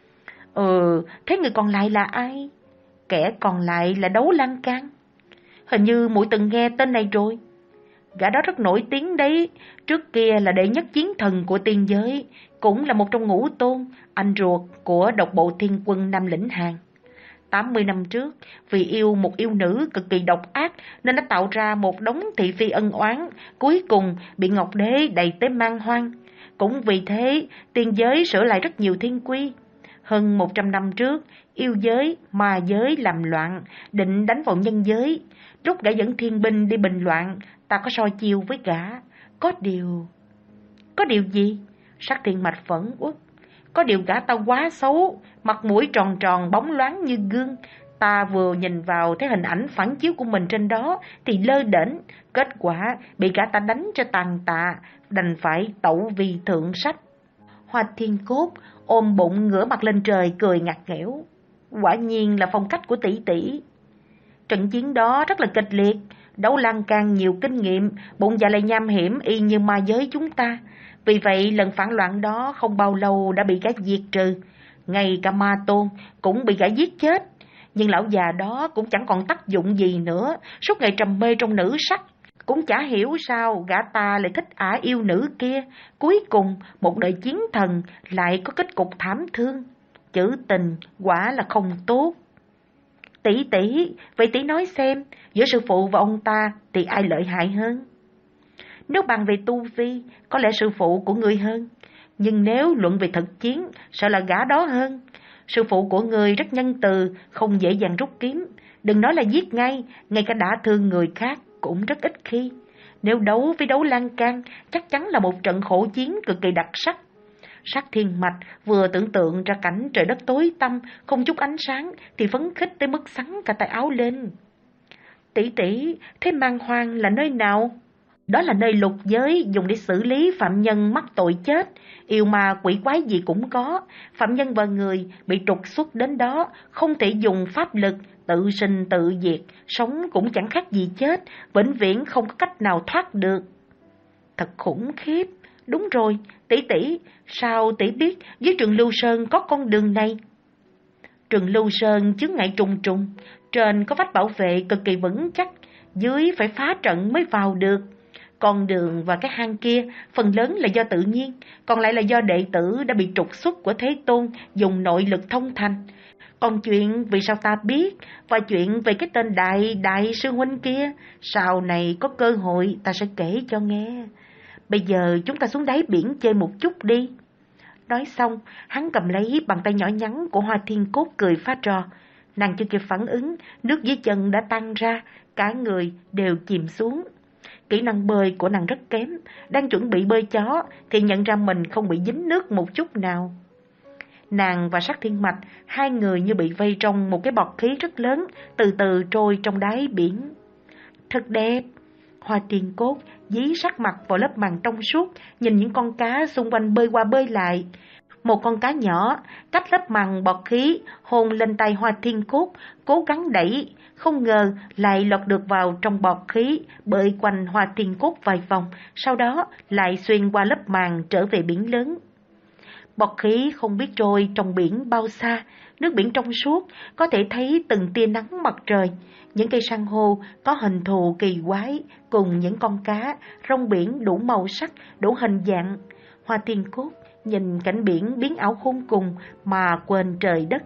Ừ, thế người còn lại là ai? Kẻ còn lại là Đấu Lan Can. Hình như muội từng nghe tên này rồi. Gã đó rất nổi tiếng đấy, trước kia là đệ nhất chiến thần của tiên giới, cũng là một trong ngũ tôn, anh ruột của độc bộ thiên quân Nam Lĩnh Hàn. tám mươi năm trước, vì yêu một yêu nữ cực kỳ độc ác nên đã tạo ra một đống thị phi ân oán, cuối cùng bị Ngọc Đế đày tới man hoang. Cũng vì thế, tiên giới sửa lại rất nhiều thiên quy. Hơn một trăm năm trước, yêu giới, ma giới làm loạn, định đánh vào nhân giới. Lúc gã dẫn thiên binh đi bình loạn, ta có soi chiêu với gã. Có điều... Có điều gì? Sát Thiên Mạch phẫn uất. Có điều gã ta quá xấu, mặt mũi tròn tròn bóng loáng như gương. Ta vừa nhìn vào thấy hình ảnh phản chiếu của mình trên đó thì lơ đễnh. Kết quả bị gã ta đánh cho tàn tạ, đành phải tẩu vi thượng sách. Hoa Thiên Cốt ôm bụng ngửa mặt lên trời cười ngặt nghẽo. Quả nhiên là phong cách của tỷ tỷ. Trận chiến đó rất là kịch liệt, đấu lan can nhiều kinh nghiệm, bụng dạ lại nham hiểm y như ma giới chúng ta. Vì vậy lần phản loạn đó không bao lâu đã bị gã diệt trừ, ngay cả Ma Tôn cũng bị gã giết chết. Nhưng lão già đó cũng chẳng còn tác dụng gì nữa, suốt ngày trầm mê trong nữ sắc. Cũng chả hiểu sao gã ta lại thích ả yêu nữ kia. Cuối cùng một đời chiến thần lại có kết cục thảm thương. Chữ tình quả là không tốt. Tỷ tỷ, vậy tỷ nói xem, giữa sư phụ và ông ta thì ai lợi hại hơn? Nếu bàn về tu vi, có lẽ sư phụ của ngươi hơn. Nhưng nếu luận về thực chiến, sợ là gã đó hơn. Sư phụ của ngươi rất nhân từ, không dễ dàng rút kiếm. Đừng nói là giết ngay, ngay cả đả thương người khác cũng rất ít khi. Nếu đấu với đấu lan can, chắc chắn là một trận khổ chiến cực kỳ đặc sắc. Sát Thiên Mạch vừa tưởng tượng ra cảnh trời đất tối tăm, không chút ánh sáng, thì phấn khích tới mức sắn cả tay áo lên. Tỷ tỷ, thế Man Hoang là nơi nào? Đó là nơi lục giới dùng để xử lý phạm nhân mắc tội chết. Yêu ma quỷ quái gì cũng có. Phạm nhân và người bị trục xuất đến đó, không thể dùng pháp lực, tự sinh tự diệt, sống cũng chẳng khác gì chết, vĩnh viễn không có cách nào thoát được. Thật khủng khiếp. Đúng rồi, tỷ tỷ, sao tỷ biết dưới Trường Lưu Sơn có con đường này? Trường Lưu Sơn chướng ngại trùng trùng, trên có vách bảo vệ cực kỳ vững chắc, dưới phải phá trận mới vào được. Con đường và cái hang kia phần lớn là do tự nhiên, còn lại là do đệ tử đã bị trục xuất của Thế Tôn dùng nội lực thông thành. Còn chuyện vì sao ta biết và chuyện về cái tên đại đại sư huynh kia, sau này có cơ hội ta sẽ kể cho nghe. Bây giờ chúng ta xuống đáy biển chơi một chút đi. Nói xong, hắn cầm lấy bàn tay nhỏ nhắn của Hoa Thiên Cốt cười phá trò. Nàng chưa kịp phản ứng, nước dưới chân đã tăng ra, cả người đều chìm xuống. Kỹ năng bơi của nàng rất kém, đang chuẩn bị bơi chó thì nhận ra mình không bị dính nước một chút nào. Nàng và Sát Thiên Mạch, hai người như bị vây trong một cái bọt khí rất lớn, từ từ trôi trong đáy biển. Thật đẹp. Hoa Thiên Cốt dí sát mặt vào lớp màng trong suốt, nhìn những con cá xung quanh bơi qua bơi lại. Một con cá nhỏ cách lớp màng bọt khí hôn lên tay Hoa Thiên Cốt, cố gắng đẩy, không ngờ lại lọt được vào trong bọt khí, bơi quanh Hoa Thiên Cốt vài vòng, sau đó lại xuyên qua lớp màng trở về biển lớn. Bọt khí không biết trôi trong biển bao xa, nước biển trong suốt, có thể thấy từng tia nắng mặt trời. Những cây san hô có hình thù kỳ quái, cùng những con cá, rong biển đủ màu sắc, đủ hình dạng. Hoa Thiên Cốt nhìn cảnh biển biến ảo khôn cùng mà quên trời đất.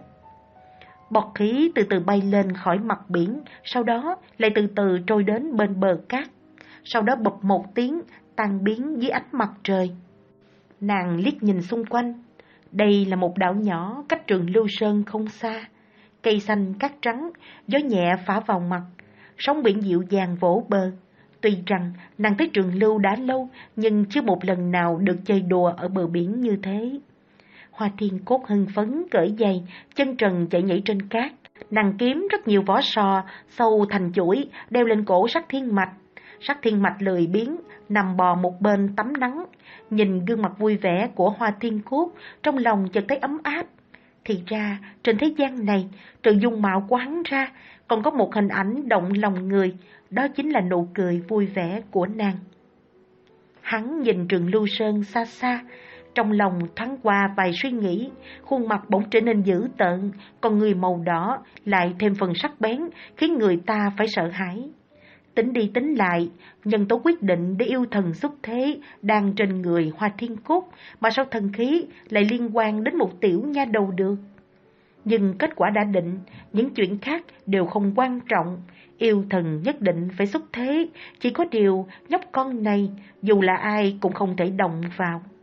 Bọt khí từ từ bay lên khỏi mặt biển, sau đó lại từ từ trôi đến bên bờ cát. Sau đó bụp một tiếng, tan biến dưới ánh mặt trời. Nàng liếc nhìn xung quanh. Đây là một đảo nhỏ cách Trường Lưu Sơn không xa. Cây xanh cát trắng, gió nhẹ phả vào mặt, sóng biển dịu dàng vỗ bờ. Tuy rằng nàng tới Trường Lưu đã lâu, nhưng chưa một lần nào được chơi đùa ở bờ biển như thế. Hoa Thiên Cốt hưng phấn cởi giày, chân trần chạy nhảy trên cát. Nàng kiếm rất nhiều vỏ sò, sâu thành chuỗi, đeo lên cổ Sát Thiên Mạch. Sát Thiên Mạch lười biếng, nằm bò một bên tắm nắng. Nhìn gương mặt vui vẻ của Hoa Thiên Cốt, trong lòng chợt thấy ấm áp. Thì ra, trên thế gian này, trừ dung mạo của hắn ra, còn có một hình ảnh động lòng người, đó chính là nụ cười vui vẻ của nàng. Hắn nhìn Trường Lưu Sơn xa xa, trong lòng thoáng qua vài suy nghĩ, khuôn mặt bỗng trở nên dữ tợn, còn người màu đỏ lại thêm phần sắc bén, khiến người ta phải sợ hãi. Tính đi tính lại, nhân tố quyết định để yêu thần xuất thế đang trên người Hoa Thiên Cốt, mà sao thần khí lại liên quan đến một tiểu nha đầu được. Nhưng kết quả đã định, những chuyện khác đều không quan trọng. Yêu thần nhất định phải xuất thế, chỉ có điều nhóc con này, dù là ai cũng không thể động vào.